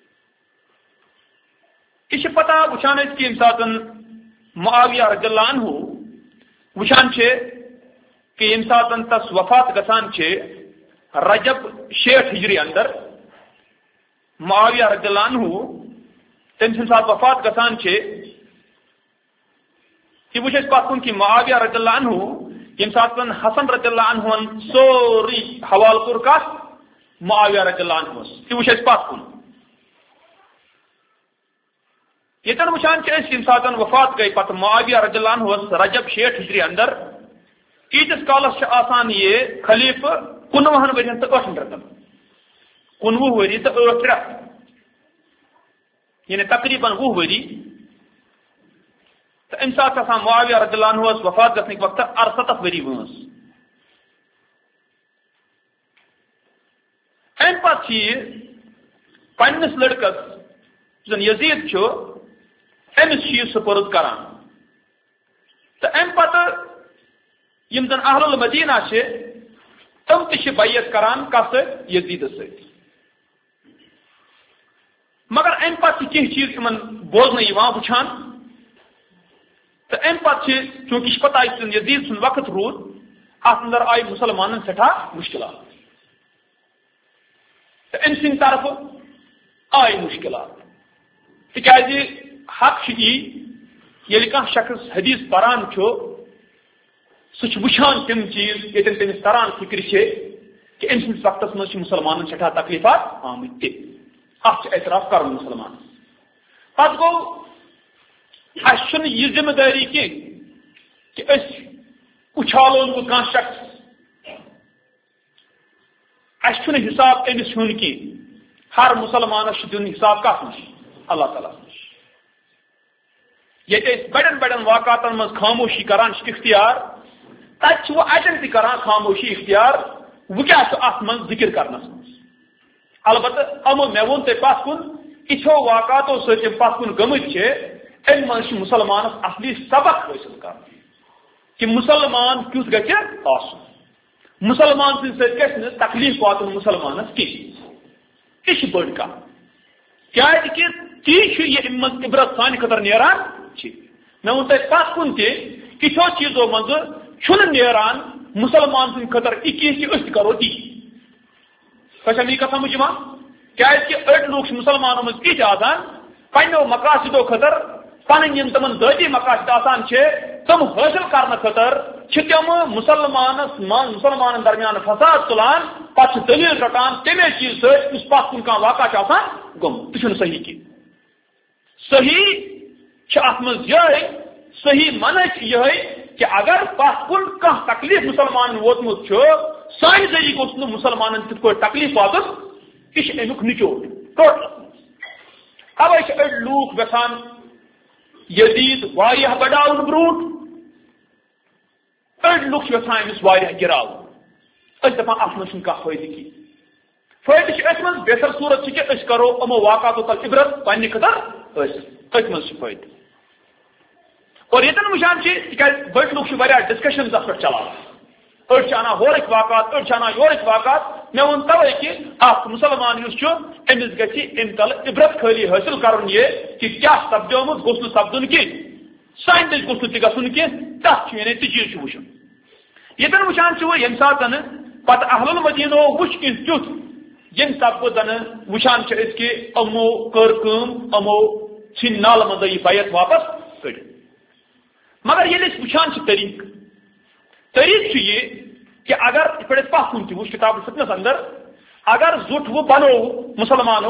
یہ پتہ وچان کہ یم سات معاویہ رضی اللہ عنہ وچان کہ یم سات تس وفات گسان رجب 60 ہجری اندر معاویہ رضی اللہ عنہ تم سن سات وفات گسان یہ وچ پتہ کن کہ معاویہ رضی اللہ عنہ یم سات حسن رضی اللہ عنہ سوری حوال کور کت معاویہ رضی اللہ عنہ یہ وچ پتہ کن یتن وچان یم سات وفات گئی پتہ معاویہ رضی اللہ عنہ رجب 60 ہجری اندر ایتس کالس آسان یہ خلیف 19 ورین تو 8 رتن 19 وری تو 8 رت یعنی تقریباً 20 وری تو ام سات معاویہ رضی اللہ عنہ وفات گھنک وقت 68 وری وٲنٛس ام پتہ پنس لڑکس زن یزید امس یہ سپرد کران تو ام پتہ یم زن اہل المدینہ تم تہ بیعت کران کس یزید ست مگر ام پتہ کی چیز ان بوزن وچان تو ام پتہ چونکہ پتہ یزید سن وقت رود ات اندر آئی مسلمان سٹھا مشکلات تو ام سند طرف آئی مشکلات تکیازِ حق ییٚلہِ کانٛہہ شخص حدیث پران چھُ سُہ چھُ وٕچھان تِم چیٖز ییٚتٮ۪ن تٔمِس تران فِکرِ چھِ کہ أمۍ سٕنٛدِس وقتس منٛز چھِ مُسلمانن سٮ۪ٹھاہ تکلیٖفات آمٕتۍ تہِ اتھ چھُ اعتراف کرُن مُسلمانس پتہٕ گوٚو اَسہِ چھُنہٕ یہِ ذمہٕ دٲری کینٛہہ کہ أسۍ اُچھالون نہٕ کانٛہہ شخص اَسہِ چھُنہٕ حِساب أمِس ہیوٚن کینٛہہ ہر مُسلمانس چھُ دیُن حِساب کتھ نِش اللہ تعالیٰ نِش ییٚتہِ أسۍ بڑٮ۪ن بڑٮ۪ن واقعاتن منٛز خاموشی کران چھِ اختیار تتہِ چھِ وۄنۍ اَتٮ۪ن تہِ کران خاموشی اختیار وۄنۍ کیٛاہ چھُ اتھ منٛز ذِکر کرنس منٛز البتہ یِمو مےٚ ووٚن تۄہہِ پتھ کُن یِتھیو واقعاتو سۭتۍ یِم پتھ کُن گٔمٕتۍ چھِ امہِ منٛز چھُ مُسلمانس اصلی سبق حٲصِل کرُن کہ مُسلمان کیُتھ گژھِ آسُن مُسلمان سٕنٛدِ سۭتۍ گژھِ نہٕ تکلیٖف واتُن مُسلمانس کینٛہہ یہِ چھِ بٔڑ کتھ کیٛازِ کہِ تی چھُ یہِ امہِ منٛز عبرت سانہِ خٲطرٕ نیران چھِ مےٚ ووٚن تۄہہِ پتھ کُن تہِ یِتھیو چیٖزو منٛزٕ چھُنہٕ نیران مُسلمان سٕنٛدِ خٲطرٕ یہِ کینٛہہ کہِ أسۍ تہِ کرو تی تۄہہِ چھا مےٚ یہِ کتھ سمجھ یِوان کیٛازِ أڑۍ لوٗکھ چھِ مُسلمانو منٛز تِتھۍ آسان پننیو مقاصدو خٲطرٕ پنٕنۍ یِم تِمن ذٲتی مقاصد آسان چھِ تِم حٲصِل کرنہٕ خٲطرٕ چھِ تِم مُسلمانن درمیان فساد تُلان پتہٕ چھِ دلیٖل رٹان تمے چیٖز سۭتۍ یُس پتھ کُن کانٛہہ واقعہ چھُ آسان گوٚمُت تہِ چھُنہٕ صحیح کینٛہہ صحیح چھِ اتھ منٛز یِہے صحیح منع چھِ یِہے کہ اگر پتھ کُن کانٛہہ تکلیٖف مُسلمانن ووتمُت چھُ سانہِ ذٔریعہٕ گوٚژھ نہٕ مُسلمانن تِتھ پٲٹھۍ تکلیٖف واتُن یہِ چھِ امیُک نچوڑ ٹوٹل اوے چھِ أڑۍ لوٗکھ یژھان یزیٖد واریاہ بڑاوُن برونٛٹھ أڑۍ لُکھ چھِ یژھان أمِس واریاہ گِراوُن أسۍ دپان اتھ منٛز چھُنہٕ کانٛہہ فٲیدٕ کینٛہہ فٲیدٕ چھُ أتھۍ منٛز بہتر صوٗرت چھِ کہ أسۍ کرو یِمو واقعاتو تل عبرت پننہِ خٲطرٕ أتھۍ منٛز چھُ فٲیدٕ اور ییٚتٮ۪ن وٕچھان چھِ تِکیازِ بٔڑۍ لُکھ چھِ واریاہ ڈسکشنز اتھ پٮ۪ٹھ چلاوان أڑۍ چھِ انان ہورٕکۍ واقعات أڑۍ چھِ انان یورٕکۍ واقعات مےٚ ووٚن توے کہ اکھ مُسلمان یُس چھُ أمِس گژھِ امہِ تلہٕ عبرت خٲلی حٲصِل کرُن یہِ کہ کیٛاہ سپدیومُت گوٚژھ نہٕ سپدُن کینٛہہ سانہِ دٔسۍ گوٚژھ نہٕ تہِ گژھُن کینٛہہ تتھ چھُ یعنی تہِ چیٖز چھُ وٕچھُن ییٚتٮ۪ن وٕچھان چھِ وۄنۍ ییٚمہِ ساتہٕ پتہٕ اہل المدیٖنو وٕچھ کینٛہہ تیُتھ ییٚمہِ سببہٕ زنہٕ وٕچھان چھِ أسۍ کہ یِمو کٔر کٲم یِمو ژھٕنۍ نالہٕ منٛزٕے یہِ بیت واپس کٔڑِتھ مگر ییٚلہِ أسۍ وٕچھان چھِ طریٖقہٕ چھُ یہِ کہ اگر یِتھ پٲٹھۍ أسۍ پتھ کُن تہِ وٕچھ کتاب الفتنس اندر اگر زُٹھ وۄنۍ بنوو مُسلمانو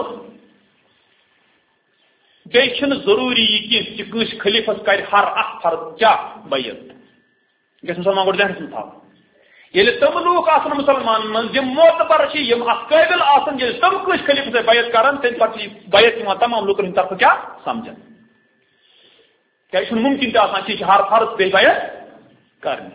بیٚیہِ چھُنہٕ ضروٗری یہِ کینٛہہ کہ کٲنٛسہِ خلیفس کرِ ہر اکھ فرد کیٛاہ بیت گژھِ مُسلمان گۄڈٕ ذہنس منٛز تھاوُن ییٚلہِ تِم لوٗکھ آسن مُسلمانن منٛز یِم معتبر چھِ یِم اتھ قٲبل آسن ییٚلہِ تِم کٲنٛسہِ خلیفس سۭتۍ بیت کرن تمہِ پتہٕ چھِ یہِ بیت یِوان تمام لوٗکن ہٕنٛدِ طرفہٕ کیٛاہ سمجھن کیٛازِ چھُنہٕ مُمکِن تہِ آسان کہِ یہِ چھِ ہر فرض بیٚیہِ بیت کرنہِ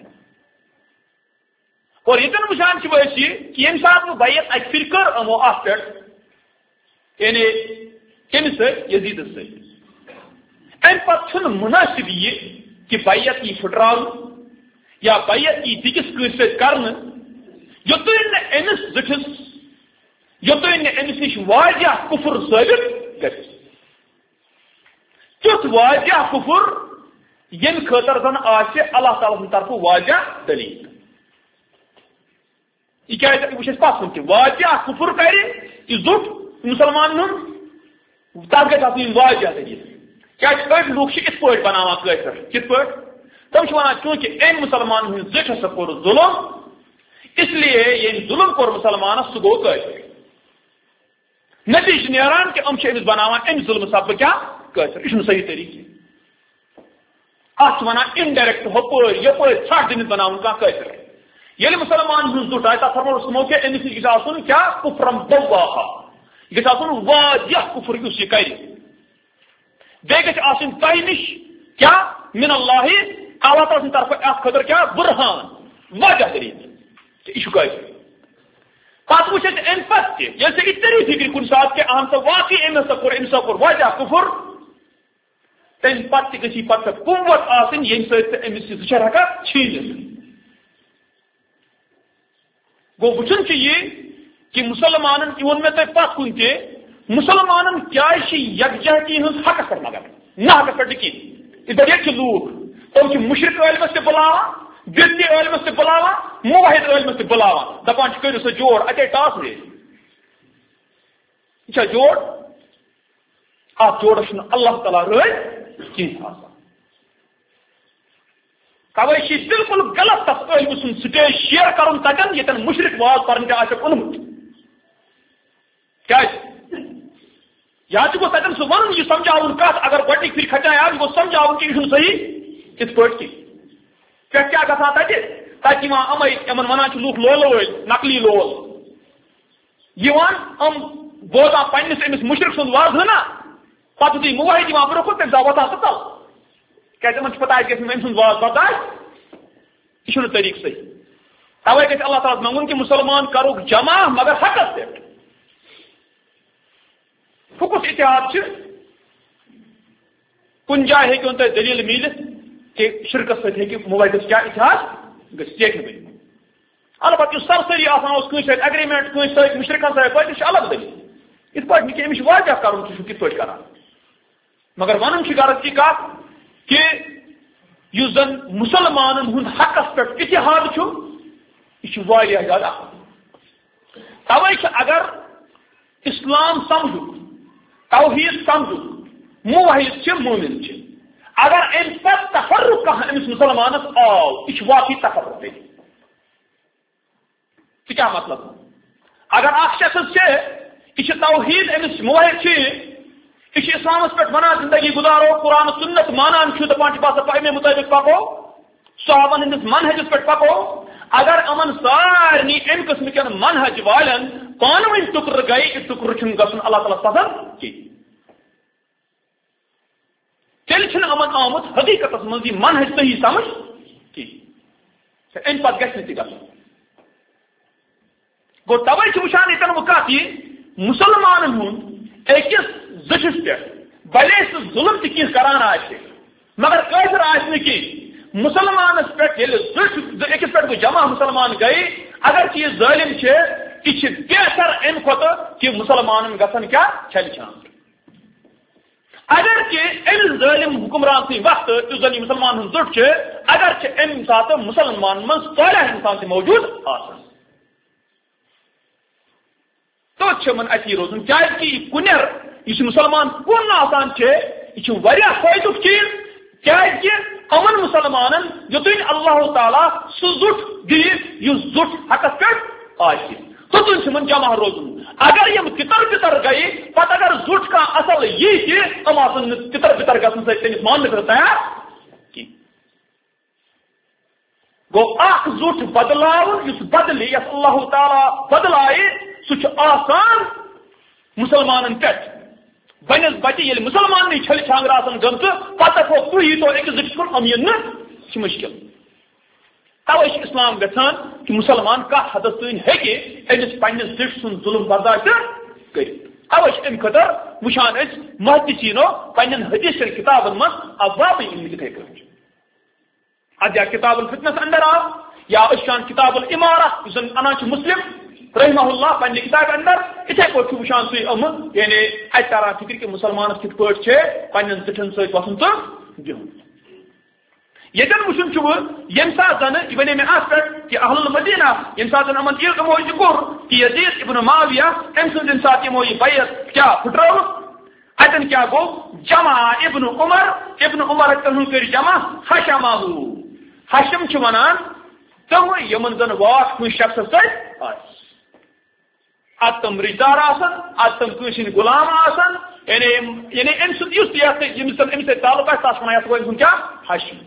اور ییٚتٮ۪ن وٕچھان چھِ أسۍ یہِ کہِ ییٚمہِ ساتہٕ وۄنۍ بیت اکہِ پھِرِ کٔر یِمو اتھ پٮ۪ٹھ یعنی کٔمِس سۭتۍ یزیٖدس سۭتۍ امہِ پتہٕ چھُنہٕ مُنٲسِب یہِ کہ بیت یی پھٕٹراونہٕ یا بیت یی بیٚکِس کٲنٛسہِ سۭتۍ کرنہٕ یوٚتانۍ نہٕ أمِس زِٹھِس یوٚتانۍ نہٕ أمِس نِش واریاہ کُفر ثٲبت گژھِ تیُتھ واریاہ کُفر ییٚمہِ خٲطرٕ زن آسہِ اللہ تعالیٰ سٕنٛدِ طرفہٕ واریاہ دلیٖل یہِ کیٛازِ وٕچھ اَسہِ پتھ کُن تہِ واریاہ کُفر کرِ یہِ زُٹ مُسلمانن ہُنٛد تتھ گژھِ آسٕنۍ واریاہ دلیٖل کیٛازِ أڑۍ لُکھ چھِ یِتھ پٲٹھۍ بناوان کٲشر کِتھ پٲٹھۍ تِم چھِ ونان چوٗنکہِ أمۍ مُسلمان ہٕنٛدۍ زِٹھس کوٚر ظُلم اس لیے ییٚمۍ ظُلم کوٚر مُسلمانس سُہ گوٚو کٲفِر نتیجہٕ نیران کہِ یِم چھِ أمِس بناوان امہِ ظُلمہٕ سببہٕ کیٛاہ کٲفِر یہِ چھُنہٕ صحیح طریٖقہٕ اتھ چھِ ونان انڈایریکٹ ہُپٲرۍ یپٲرۍ ژھٹھ دِنِتھ بناوُن کانٛہہ کٲفِر ییٚلہِ مُسلمان ہُنٛد زُٹ آسہِ تتھ فرمووُس تِمو کہِ أمِس نِش گژھِ آسُن کیٛاہ کُفرم بواہا یہِ گژھِ آسُن واریاہ کُفر یُس یہِ کرِ بیٚیہِ گژھِ آسٕنۍ تۄہہِ نِش کیٛاہ من اللہ اللہ تعالیٰ سٕنٛدِ طرفہٕ اتھ خٲطرٕ کیٛاہ بُرہان واریاہ دلیٖل یہِ چھُ کٲفِر پتہٕ وٕچھ اَسہِ امہِ پتہٕ تہِ ییٚلہِ سا یہِ تٔری فِکرِ کُنہِ ساتہٕ کہِ اہن سا واقعی أمۍ ہسا کوٚر واریاہ کُفر تمہِ پتہٕ تہِ گژھِ یہِ پتہٕ سۄ قوت آسٕنۍ ییٚمہِ سۭتۍ سُہ أمِس یہِ زُچھر ہٮ۪کان چھیٖنِتھ گوٚو وٕچھُن چھُ یہِ کہ مُسلمانن یہِ ووٚن مےٚ تۄہہِ پتھ کُن تہِ مُسلمانن کیٛازِ چھِ یکجہتی ہٕنٛز حقس پٮ۪ٹھ مگر نہ حقس پٮ۪ٹھ نہٕ کینٛہہ یِتھے ییٚتہِ چھِ لوٗکھ تِم چھِ مُشرِق عٲلمس تہِ بُلاوان بدعی عٲلمس تہِ بُلاوان موحد عٲلمس تہِ بُلاوان دپان چھِ کٔرِو سا جوڑ اتے ٹاس میچ یہِ چھا جوڑ ات جوڑس اللہ تعالیٰ رٲضۍ کینٛہہ آسان توے چھ بالکل غلط تس علم سن سٹیج شیئر کرن تتن یتن مشرک واز پرن آسک اونمت کیا یا گو تتن سہ ون یہ سمجھاؤن کت اگر گۄڈنِکۍ پھر کھچان آو یہ گو سمجھاؤن کہ یہ صحیح کت پٲٹھۍ پہ کیا گژھان تتہ امے یمن ونان لوک لولو نقلی لول بوزان پنس امس مشرک سند واضح پتہ دی موحد برو کن تم وتان تو تل کیا پتہ أمۍ سُنٛد واز برداشت یہ طریقہ صحیح توے گژھِ اللہ تعالیٰ منگُن کہ مسلمان کروک جمع مگر حقس پہ فکس اتحاد کن جائے ہوں تہ دلیل ملت کہ شرکت سی موحدس کیا اتحاد گھن البتہ اس سرسری آسان اگریمنٹ کنس ست مشرکن ست یہ الگ دلیل ات پہ کہ امس واضح کرن کت پہ کر مگر ون غرض کی کت کہ اس زن مسلمان ہند حقس پہ اتحاد یہ زیادہ توے اگر اسلام سمجھو توحید سمجھو موحد مومن اگر ام پہ تفرق امس مسلمانس آو یہ واقعی تفرق پہ کیا مطلب اگر اخ شخص یہ توحید امس موحد یہ اسلامس پہ ونان زندگی گزارو قرآن سنت مانان دپان بس امے مطابق پکو صحابن ہندس منہجس پہ پکو اگر امن سارنی ام قسم کن منہج والن پانوی ٹکر گئی یہ ٹکر گھن اللہ تعالیٰ پسند کی تیل امن آمت حقیقت من یہ منہج صحیح سمجھ کی ام پتہ گھن تہ گو توے وچان یتن وہ کت یہ مسلمان ہند اکس زٹھس پہ بلے سہ ظلم تہ کینٛہہ کران آسہِ مگر قٲصر آسہِ نہٕ کینٛہہ مسلمانس پہ زٹھ اکس پہ جمع مسلمان گئی اگر یہ ظالم یہ بہتر ام کھت کہ مسلمان گھن کیا چھل چھان اگر کہ ام ظالم حکمران سی وقت اس زن مسلمان ہند زٹ اگر ام سات مسلمان من صالح انسان تہ موجود آسان تو من اتی روزن کیازِ کہ کنر یہ مسلمان کن آسان یہ فائدہ چیز کیازِ کہ امن مسلمان یوتن اللہ تعالیٰ سہ زٹ دس زٹ حقس پہ توتن من جمع روزن اگر یم تتر پتر گئی پتہ اگر زٹ کا اصل یہ آسان تتر پتر گھن ستس مان خطر تیار کی گو اخ زٹ بدلاون اس بدلی یس اللہ تعالیٰ بدلائے سہ آسان مسلمان پہ بنس بچہ یل مسلمان چھل چھانگر آسان گمت پتہ کھو تھی تو اکس زٹس کن امین مشکل توے اسلام گھان کہ مسلمان کت حدس تین امس پنس زٹ سن ظلم برداشت کر توے ام خطر وچان محدثینو پنن حدیث کتابن من ابواب علم لکھے کر ادیا کتاب الفتنس اندر آ یا اشان کتاب الامارہ انان مسلم رحمہ اللہ پنہ کتاب اندر اتھے پہ وچان تھی یعنی ات تران فکر کہ مسلمان کت پہ پنن زٹن ست وسن تو بہن یتن وچن یم سات زن یہ بنے میں ات پہ کہ اہل المدینہ یم سات امن علم یہ کور کہ یزید ابن معاویہ ام سن یم سات یمو یہ بیعت کیا پھٹرو اتن کیا گو جمع ابن عمر تن کر جمع حشمہ حشم ونان تم یمن زن واٹ کن شخص ست اتم رشدار آسن اتم کسی غلام آسن یعنی ام سے تعلق تس ون کیا حشم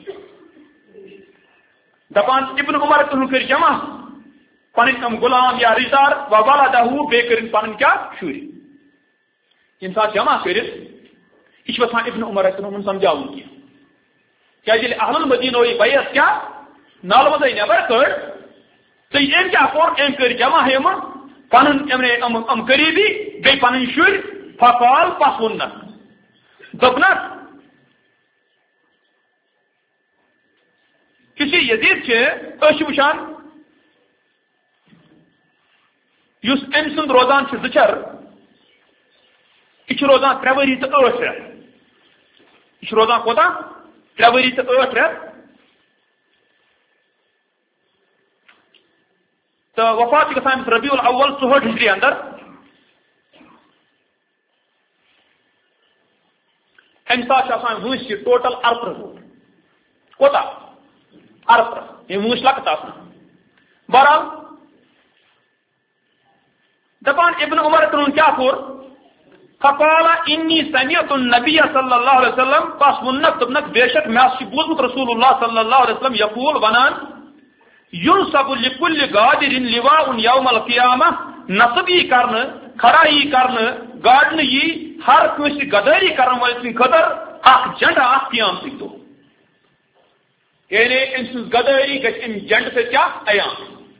دپان ابن عمر تن کر جمع پن غلام یا رشدار وبالا دہ بی کر پن کیا شر یم سات جمع کر یہ ابن عمر تن سمجھاؤن کیا اہل المدینہ یہ بیعت کیا نال مز نبر کڑ تو ام کیا کور ام کر جمع پن قریبی بی پن شر فقال پس ونک دپنک کسی یزید وچان اس ام سند روزان زچر یہ روزان 3 ؤری تو 8 رٮ۪تھ یہ روزان کوتاہ 3 ؤری تو 8 رٮ۪تھ تو وفات گژھان ربیع الاول 64 ہجری اندر امہ سات ونس یہ ٹوٹل 38 ووٹ کوتا 38 یہ ونس لکت بہرحال دپان ابن عمر کرون کیا کور فقال انی سمعت النبی صلی اللہ علیہ وسلم پس ونک دپنک بے شک میں بوزمت رسول اللہ صلی اللہ علیہ وسلم یقول ونان ينصب لكل غادر لواء يوم القيامة نصب یہ کرنے کھڑا یہ کرنے گاڑنے یہ ہر کوئی غداری کرنے والے سن خطر اخ جھنڈا اخ قیامت دو یعنی ان غداری گژھِ ان جھنڈ سے کیا ایام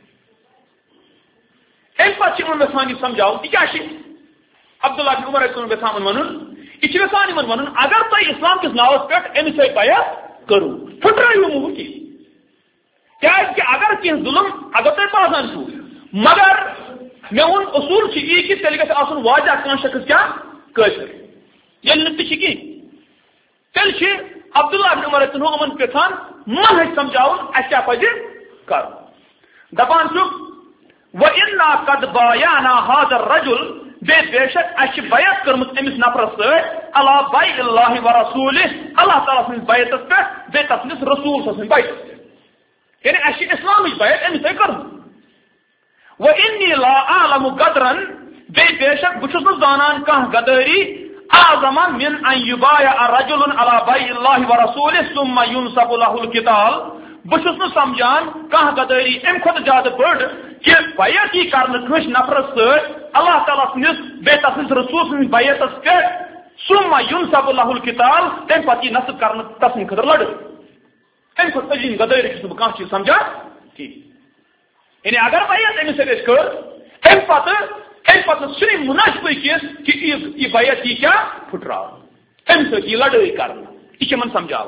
ام پتہ ان وسانی سمجھاو یہ کیا چھ عبداللہ بن عمر کن وسان ونن یہ وسان ونن اگر تو اسلام کس ناوس پہ ام سے بیعت کرو پھٹرایو موکی کہ اگر کی ظلم اگر تھی باسان چھو مگر میون اصول یہ کہ تیل گھس آسن واضح کان شخص کیا قاصر یل نہ تھی تیل عبداللہ بن عمر تمن پھان منہج سمجھاؤن اس کیا پزِ کر دپان وَإِنَّا قَدْ بَايَعْنَا هَذَا الرَّجُلَ بے شک اس بیعت کرمت امس نفرس علی بیع اللہ ورسولہ اللہ تعالی سن بیعت پہ بے تسنس رسول سن بیعت یعنی اس اسلام بیعت امس کر وَإِنِّي لَا أَعْلَمُ قَدْرًا بے شک بچس زانان کان غداری اعظم من ان يبايع رجل على بيع الله ورسوله ثم ينصب له القتال بچس سمجھان کان غداری ام خود زیادہ بڑ کہ بیعت ہی کرنے کھش نفرس اللہ تعالیٰ سنس بے تسنس رسول سن بیعت پہ ثم ينصب له القتال تم پتہ نصب کرنے تسن خطر لڑ ام خود عظیم غداری کس بہ کان چیز سمجھا کہ یعنی اگر بیعت امس سے کر ام پتہ صرف مناسب چیز کہ یہ بیعت یہ کیا پھٹراو ام سے یہ لڑائی کرنا یہ من سمجھاو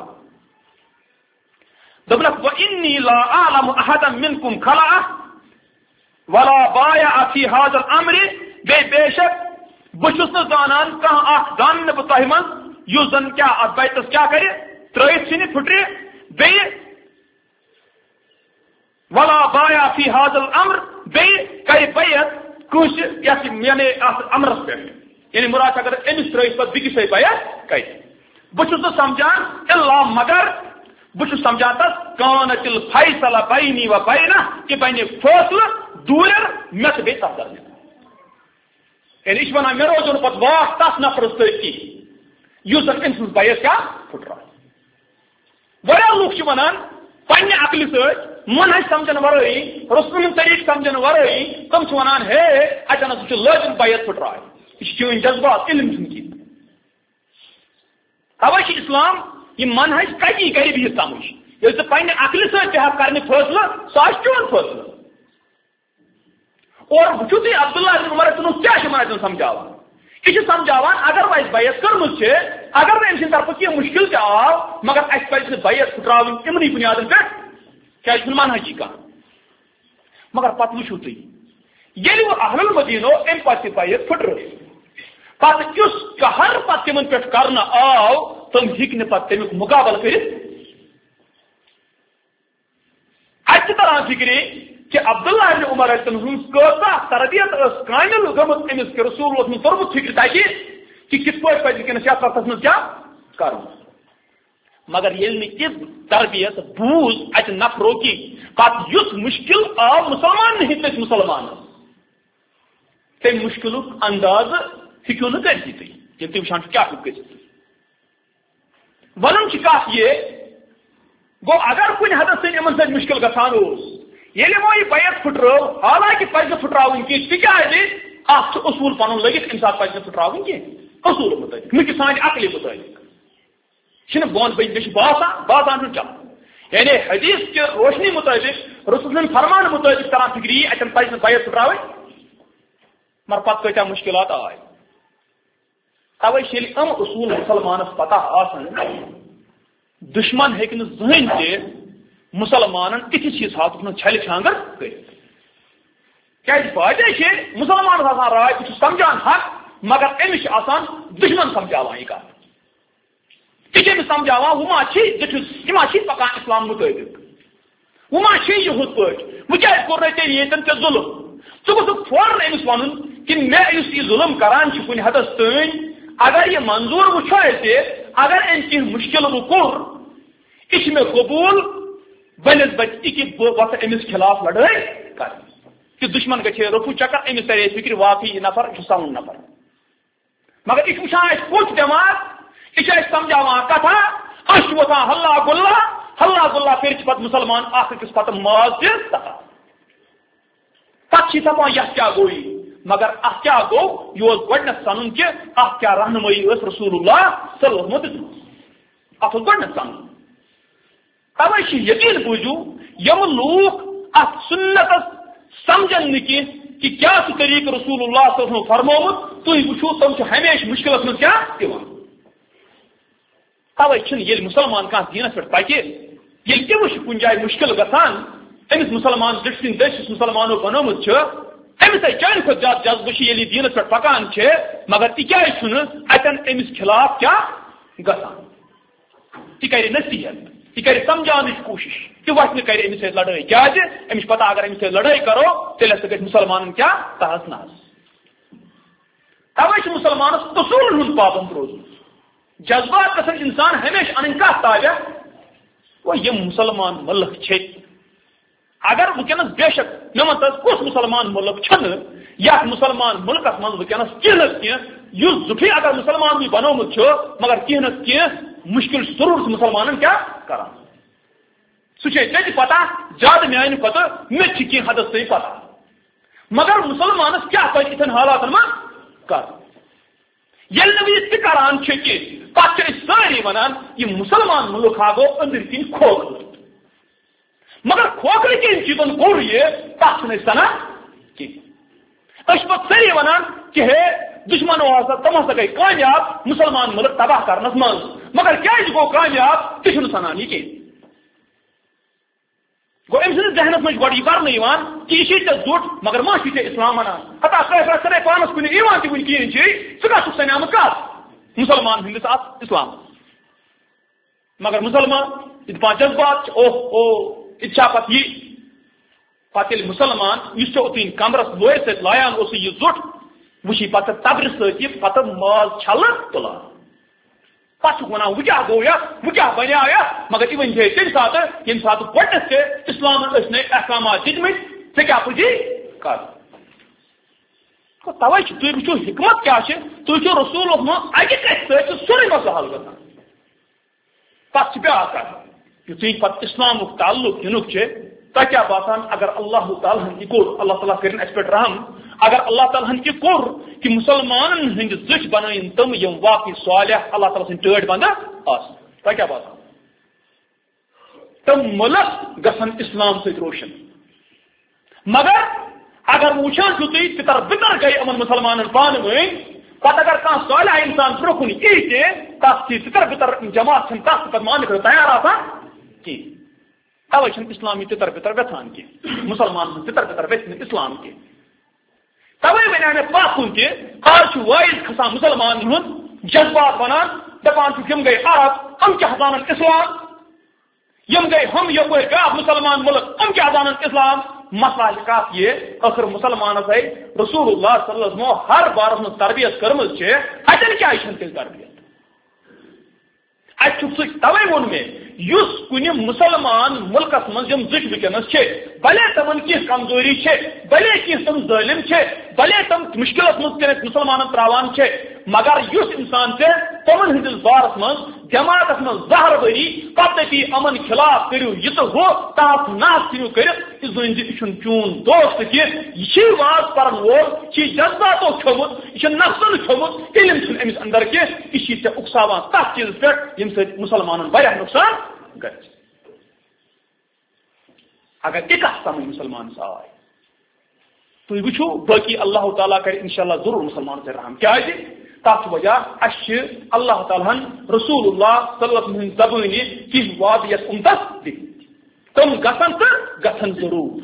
دبلک وانی لا اعلم احدا منکم خلع ولا بايع في هذا الامر بے شک بچس نہ زانان کہاں اخ زان نہ بتاہ من یو زن کیا بیعتس کیا کرے ترائت چھ پھٹرے بے ولا بايع في هذا الامر بے کئی بیعت کچھ یعنی امرس پہ یعنی مراد اگر امس ترائت پہ بیکس بیعت کئی بچس سمجھان الا مگر بچ سمجھان تس کانت الفیصلہ بینی و بینہ کہ بین فیصلہ دور مت بے تب درمیان یعنی اس ونان مے روزن پت واق تس نفرس کی یس امس بیعت کیا پھٹرا واریاہ لوگ ونان پنہ عقل ست منہج سمجھن ورٲیی رسول طریق سمجھن ورٲیی تم ونان ہے اتنس لازم بیعت پھٹرائے یہ چون جذبات علم کی توے اسلام یہ منہج کتی کر بھی سمجھ یل پنہ عقل ست کرنے فیصلہ سہ چون فیصلہ اور وچھو تھی عبداللہ بن عمر کیا من سمجھاوان یہ سمجھاوان اگر وہ بیعت کرمت اگر نہ امس طرف کی مشکل تہ آو مگر اس پہ بیعت پھٹراون امنی بنیادن پہ کیا منہجی کان مگر پتہ وچھو تھی یل وہ اہل المدینہ ام پتہ بیعت پھٹر پتہ کس قہر پتہ تمن پہ کرنا آو تم ہیکن پتہ تمیک مقابل کرت اتہ تران فکری کہ عبداللہ بن عمر کۭژاہ تربیت کامل گمت امس کہ رسول اوس ترمت فکر تاکہ کہ کت پہ پہ ونکس یتھ وقتس من کیا کرن مگر یل نہ تربیت بوز اتہ نفرو کی پتہ یس مشکل آو مسلمان ہندس مسلمان تم مشکل انداز ہیکو نہ کرتی تھی یل تم وچھان کیا گژھِ ون کت یہ گو اگر کن حدس تین ان سب مشکل گھان یل وہ یہ بیعت پھٹرو حالانکہ پہ پھٹراؤن کی تکیازِ اتھ اصول پن لگت ام سات پہ پھٹراؤن کی اصول مطابق نہ کہ سانہ عقل مطابق بون بے باسان چل یعنی حدیث کے روشنی مطابق رسول فرمان مطابق کران فکری اتن پہ بیعت پھٹراؤن مگر پتہ کتیا مشکلات آئے توے یل ام اصول مسلمانس پتہ آسان دشمن ہیکہ زہن تہ مسلمانن اتھ چیز ہاتھ من چھل چھانگر کر فائدہ مسلمان آسان رائے بہ سمجھان حق مگر امس آسان دشمن سمجھاوان یہ کت یہ سمجھاوان وہ ما پکان اسلام مطابق وہ ما یہ پہ وہ کیا کور یتن تے ظلم ثہ گوس فوراً امس ون کہ مے اس یہ ظلم کران کن حدس تین اگر یہ منظور وچھو اگر ان مشکل کور یہ میں قبول بنسبت وقت امس خلاف لڑائی کر کہ دشمن گھے رفو چکر امس ترے فکر واقعی یہ نفر یہ سون نفر مگر یہ وچان پوچھ دماغ یہ سمجھا کتھا اچھ وتان ہلہ گلہ پھر پتہ مسلمان اکس پتہ ماز تہ پتہ دپان یہ کیا گوئی مگر ات کیا گو یہ گۄڈنیتھ سنن کہ ات کیا رہنمائی رسول اللہ صلی اللہ علیہ وسلم ات گۄڈنیتھ سنن توے یقین بوجو یم لوگ ات سنت سمجھن نکی کہ کیا طریق رسول اللہ صلی اللہ علیہ وسلم فرموت تھی وچھو تم ہمیشہ مشکلس من کیا دِوان توے یل مسلمان کھانا دینس پہ پکہ یل تہ وچھ کن جائے مشکل گژھان امس مسلمان دش سن دش مسلمانوں بنومت امس چان کھت زیادہ جذبہ یل دینس پہ پکان مگر تکیاز اتن امس خلاف کیا گژھان یہ کر نصیحت یہ کر سمجھان کوشش کہ وت کر امس سۭتۍ لڑائی کیازِ امس پتہ اگر امس سۭتۍ لڑائی کرو تیل ہسا گژھِ مسلمانن کیا تحس نحس توے مسلمانس اصول ہند پابند روزن جذبات گژھن انسان ہمیشہ ان کت تابع وہ یم مسلمان ملک اگر ونکس بے شک مے ون کس مسلمان ملک چھن یا مسلمان ملکس من ونکس کی زٹھی اگر مسلمان بھی بنومت مگر کی مشکل ضرور مسلمان کیا کران سہ پتہ زیادہ میانہ پتہ مے کی حدس تی پتہ مگر مسلمانس کیا پہ اتن حالات من کر یل نہ کران کہ پتہ ساری ونان یہ مسلمان ملک گو اندر کن کھوکھل مگر کھوکھل کن چیزن کور یہ تک سنا کی پہ ساری ونان کہ ہے دشمن تم ہسا گئی کامیاب مسلمان ملک تباہ کرنس من مگر کیا گو کامیاب تہ سنان یہ گو ام سندس ذہنس مجھ گوڑ یہ کرنا کہ یہ زٹ مگر ما اسلام ونان حتہ سر پانس کن تہ ون کہین ثہ کت سنیامت کت مسلمان ہندس ات اسلام مگر مسلمان دپان جذبات اچھا پتہ یہ پتہ مسلمان اس اوتین کمرس لوہر ست لایان یہ زٹ وچی پتہ تبر ست پتہ ماز چھل تلان پتہ ونان وہ کیا گو وہ کیا بنیا مگر یہ ون تمہ سات یم سات گۄڈنیتھ اسلام نے احکامات دتمت ژےٚ کیا پزی کر توے تھی وچو حکمت کیا تھی وچو رسول اللہ اکہ کتھ ست سورے مسئلہ حل گژھان پتہ بیاکھ کتھ یتھے پتہ اسلامک تعلق دنک تہ کیا باسان اگر اللہ تعالیٰ ہن یہ کور اللہ تعالیٰ کرن اس پہ رحم اگر اللہ تعالیٰ ہن یہ کور کہ مسلمان ہند زچ بنائن تم یم واقعی صالح اللہ تعالیٰ سن ٹٲٹۍ بندہ آس تہ کیا باسان تم ملک گژھن اسلام ست روشن مگر اگر وچان تھی پتر بتر گئی امن مسلمان پان ون پتہ اگر کھانا صالح انسان برکن یہ تس پتر بتر جماعت تس پہ مان کر تیار آسان کی توے اسلامی تتر بتر گھان کی مسلمان تتر بتر گھن اسلام کی توے ون مے پتھ کن تہ وائز کھسان مسلمان ہند جذبات ونان دپان یم گئی عرب ام کیا زانن اسلام یم گئی ہم یپر بیاکھ مسلمان ملک ام کیا زانن اسلام مسئلہ کت یہ آخر مسلمان رسول اللہ صلی اللہ علیہ وسلم ہر بارس من تربیت کرمز اتن کیا تیل تربیت اتھ توے وون میں اس کن مسلمان ملکس من زٹ ونکس بلے تمن کی کمزوری بلے کی تم ظالم بلے تم مشکلس من مسلمان تراوان مگر اس انسان تمن ہندس بارس من جماعتس من زہر بری پتہ امن خلاف کرو یہ تو ہو تاپ ناس کرو کر زن یہ چون دوست کی یہ واز پرن وول یہ جذباتو کھوت یہ نفسن کھوت علم امس اندر کی یہ اکساوان تک چیز پہ یم سۭتۍ مسلمانن واریاہ نقصان گژھِ اگر یہ کت سمجھ مسلمان آئے تھی وچو باقی اللہ تعالیٰ کر انشاءاللہ ضرور مسلمان سے رحم کیا تک وجہ اس اللہ تعالیٰ رسول اللہ صلی اللہ علیہ وسلم زبانی کی وعد یس امتس دت تم گھن تو گھن ضرور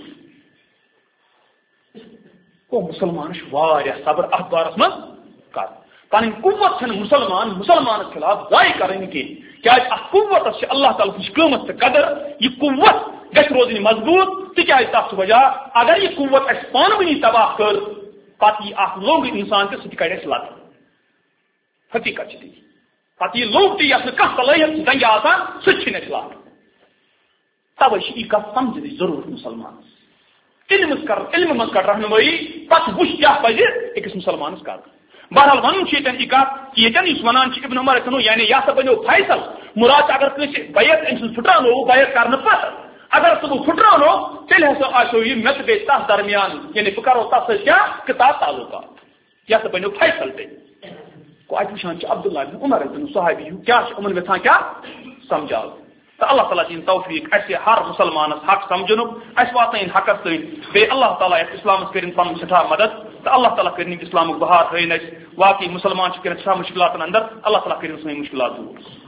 وہ مسلمان واریاہ صبر اتھ بارس من کر پن قوت مسلمان خلاف ضائع کریں کی کیا قوت اللہ تعالیٰ ہز قیمت تو قدر یہ قوت گھر روزن مضبوط تک تک وجہ اگر یہ قوت اس پان ونی تباہ کر پتہ یہ لوگ انسان تو سہ کڑ لت حقیقت پتہ یہ لوگ تہ یس کھانا صلاحیت زنگہ آسان سہ اسلام توے یہ کت سمجھنی ضرورت مسلمان علم مز کر رہنمائی پتہ وچ کیا پزِ أکِس مسلمانس کر بہرحال ون یہ کت کہ یتن ونان ابن عمر یعنی یہ سا بنو فیصل مراد اگر کنس بیت أمۍ سٕنٛز پھٹراونو بیت کرنے پتہ اگر سہ بہ پھٹراونو تیل ہسا آسو یہ مت گئی تس درمیان یعنی بہ کرو تس سۭتۍ کیا کتاب تعلقات یہ سا بنو فیصل تیل اتہ وچان عبداللہ بن عمر بن صحابی کیا یمن یژھان کیا سمجھاو تو اللہ تعالیٰ دین توفیق اسے ہر مسلمانس حق سمجھن اس واتن حقس تین بے اللہ تعالیٰ اسلامس کرن پن سٹھا مدد تو اللہ تعالیٰ کرن اسلامک بہار ہن واقعی مسلمان کرن سٹھا مشکلات اندر اللہ تعالیٰ کرن سن مشکلات دور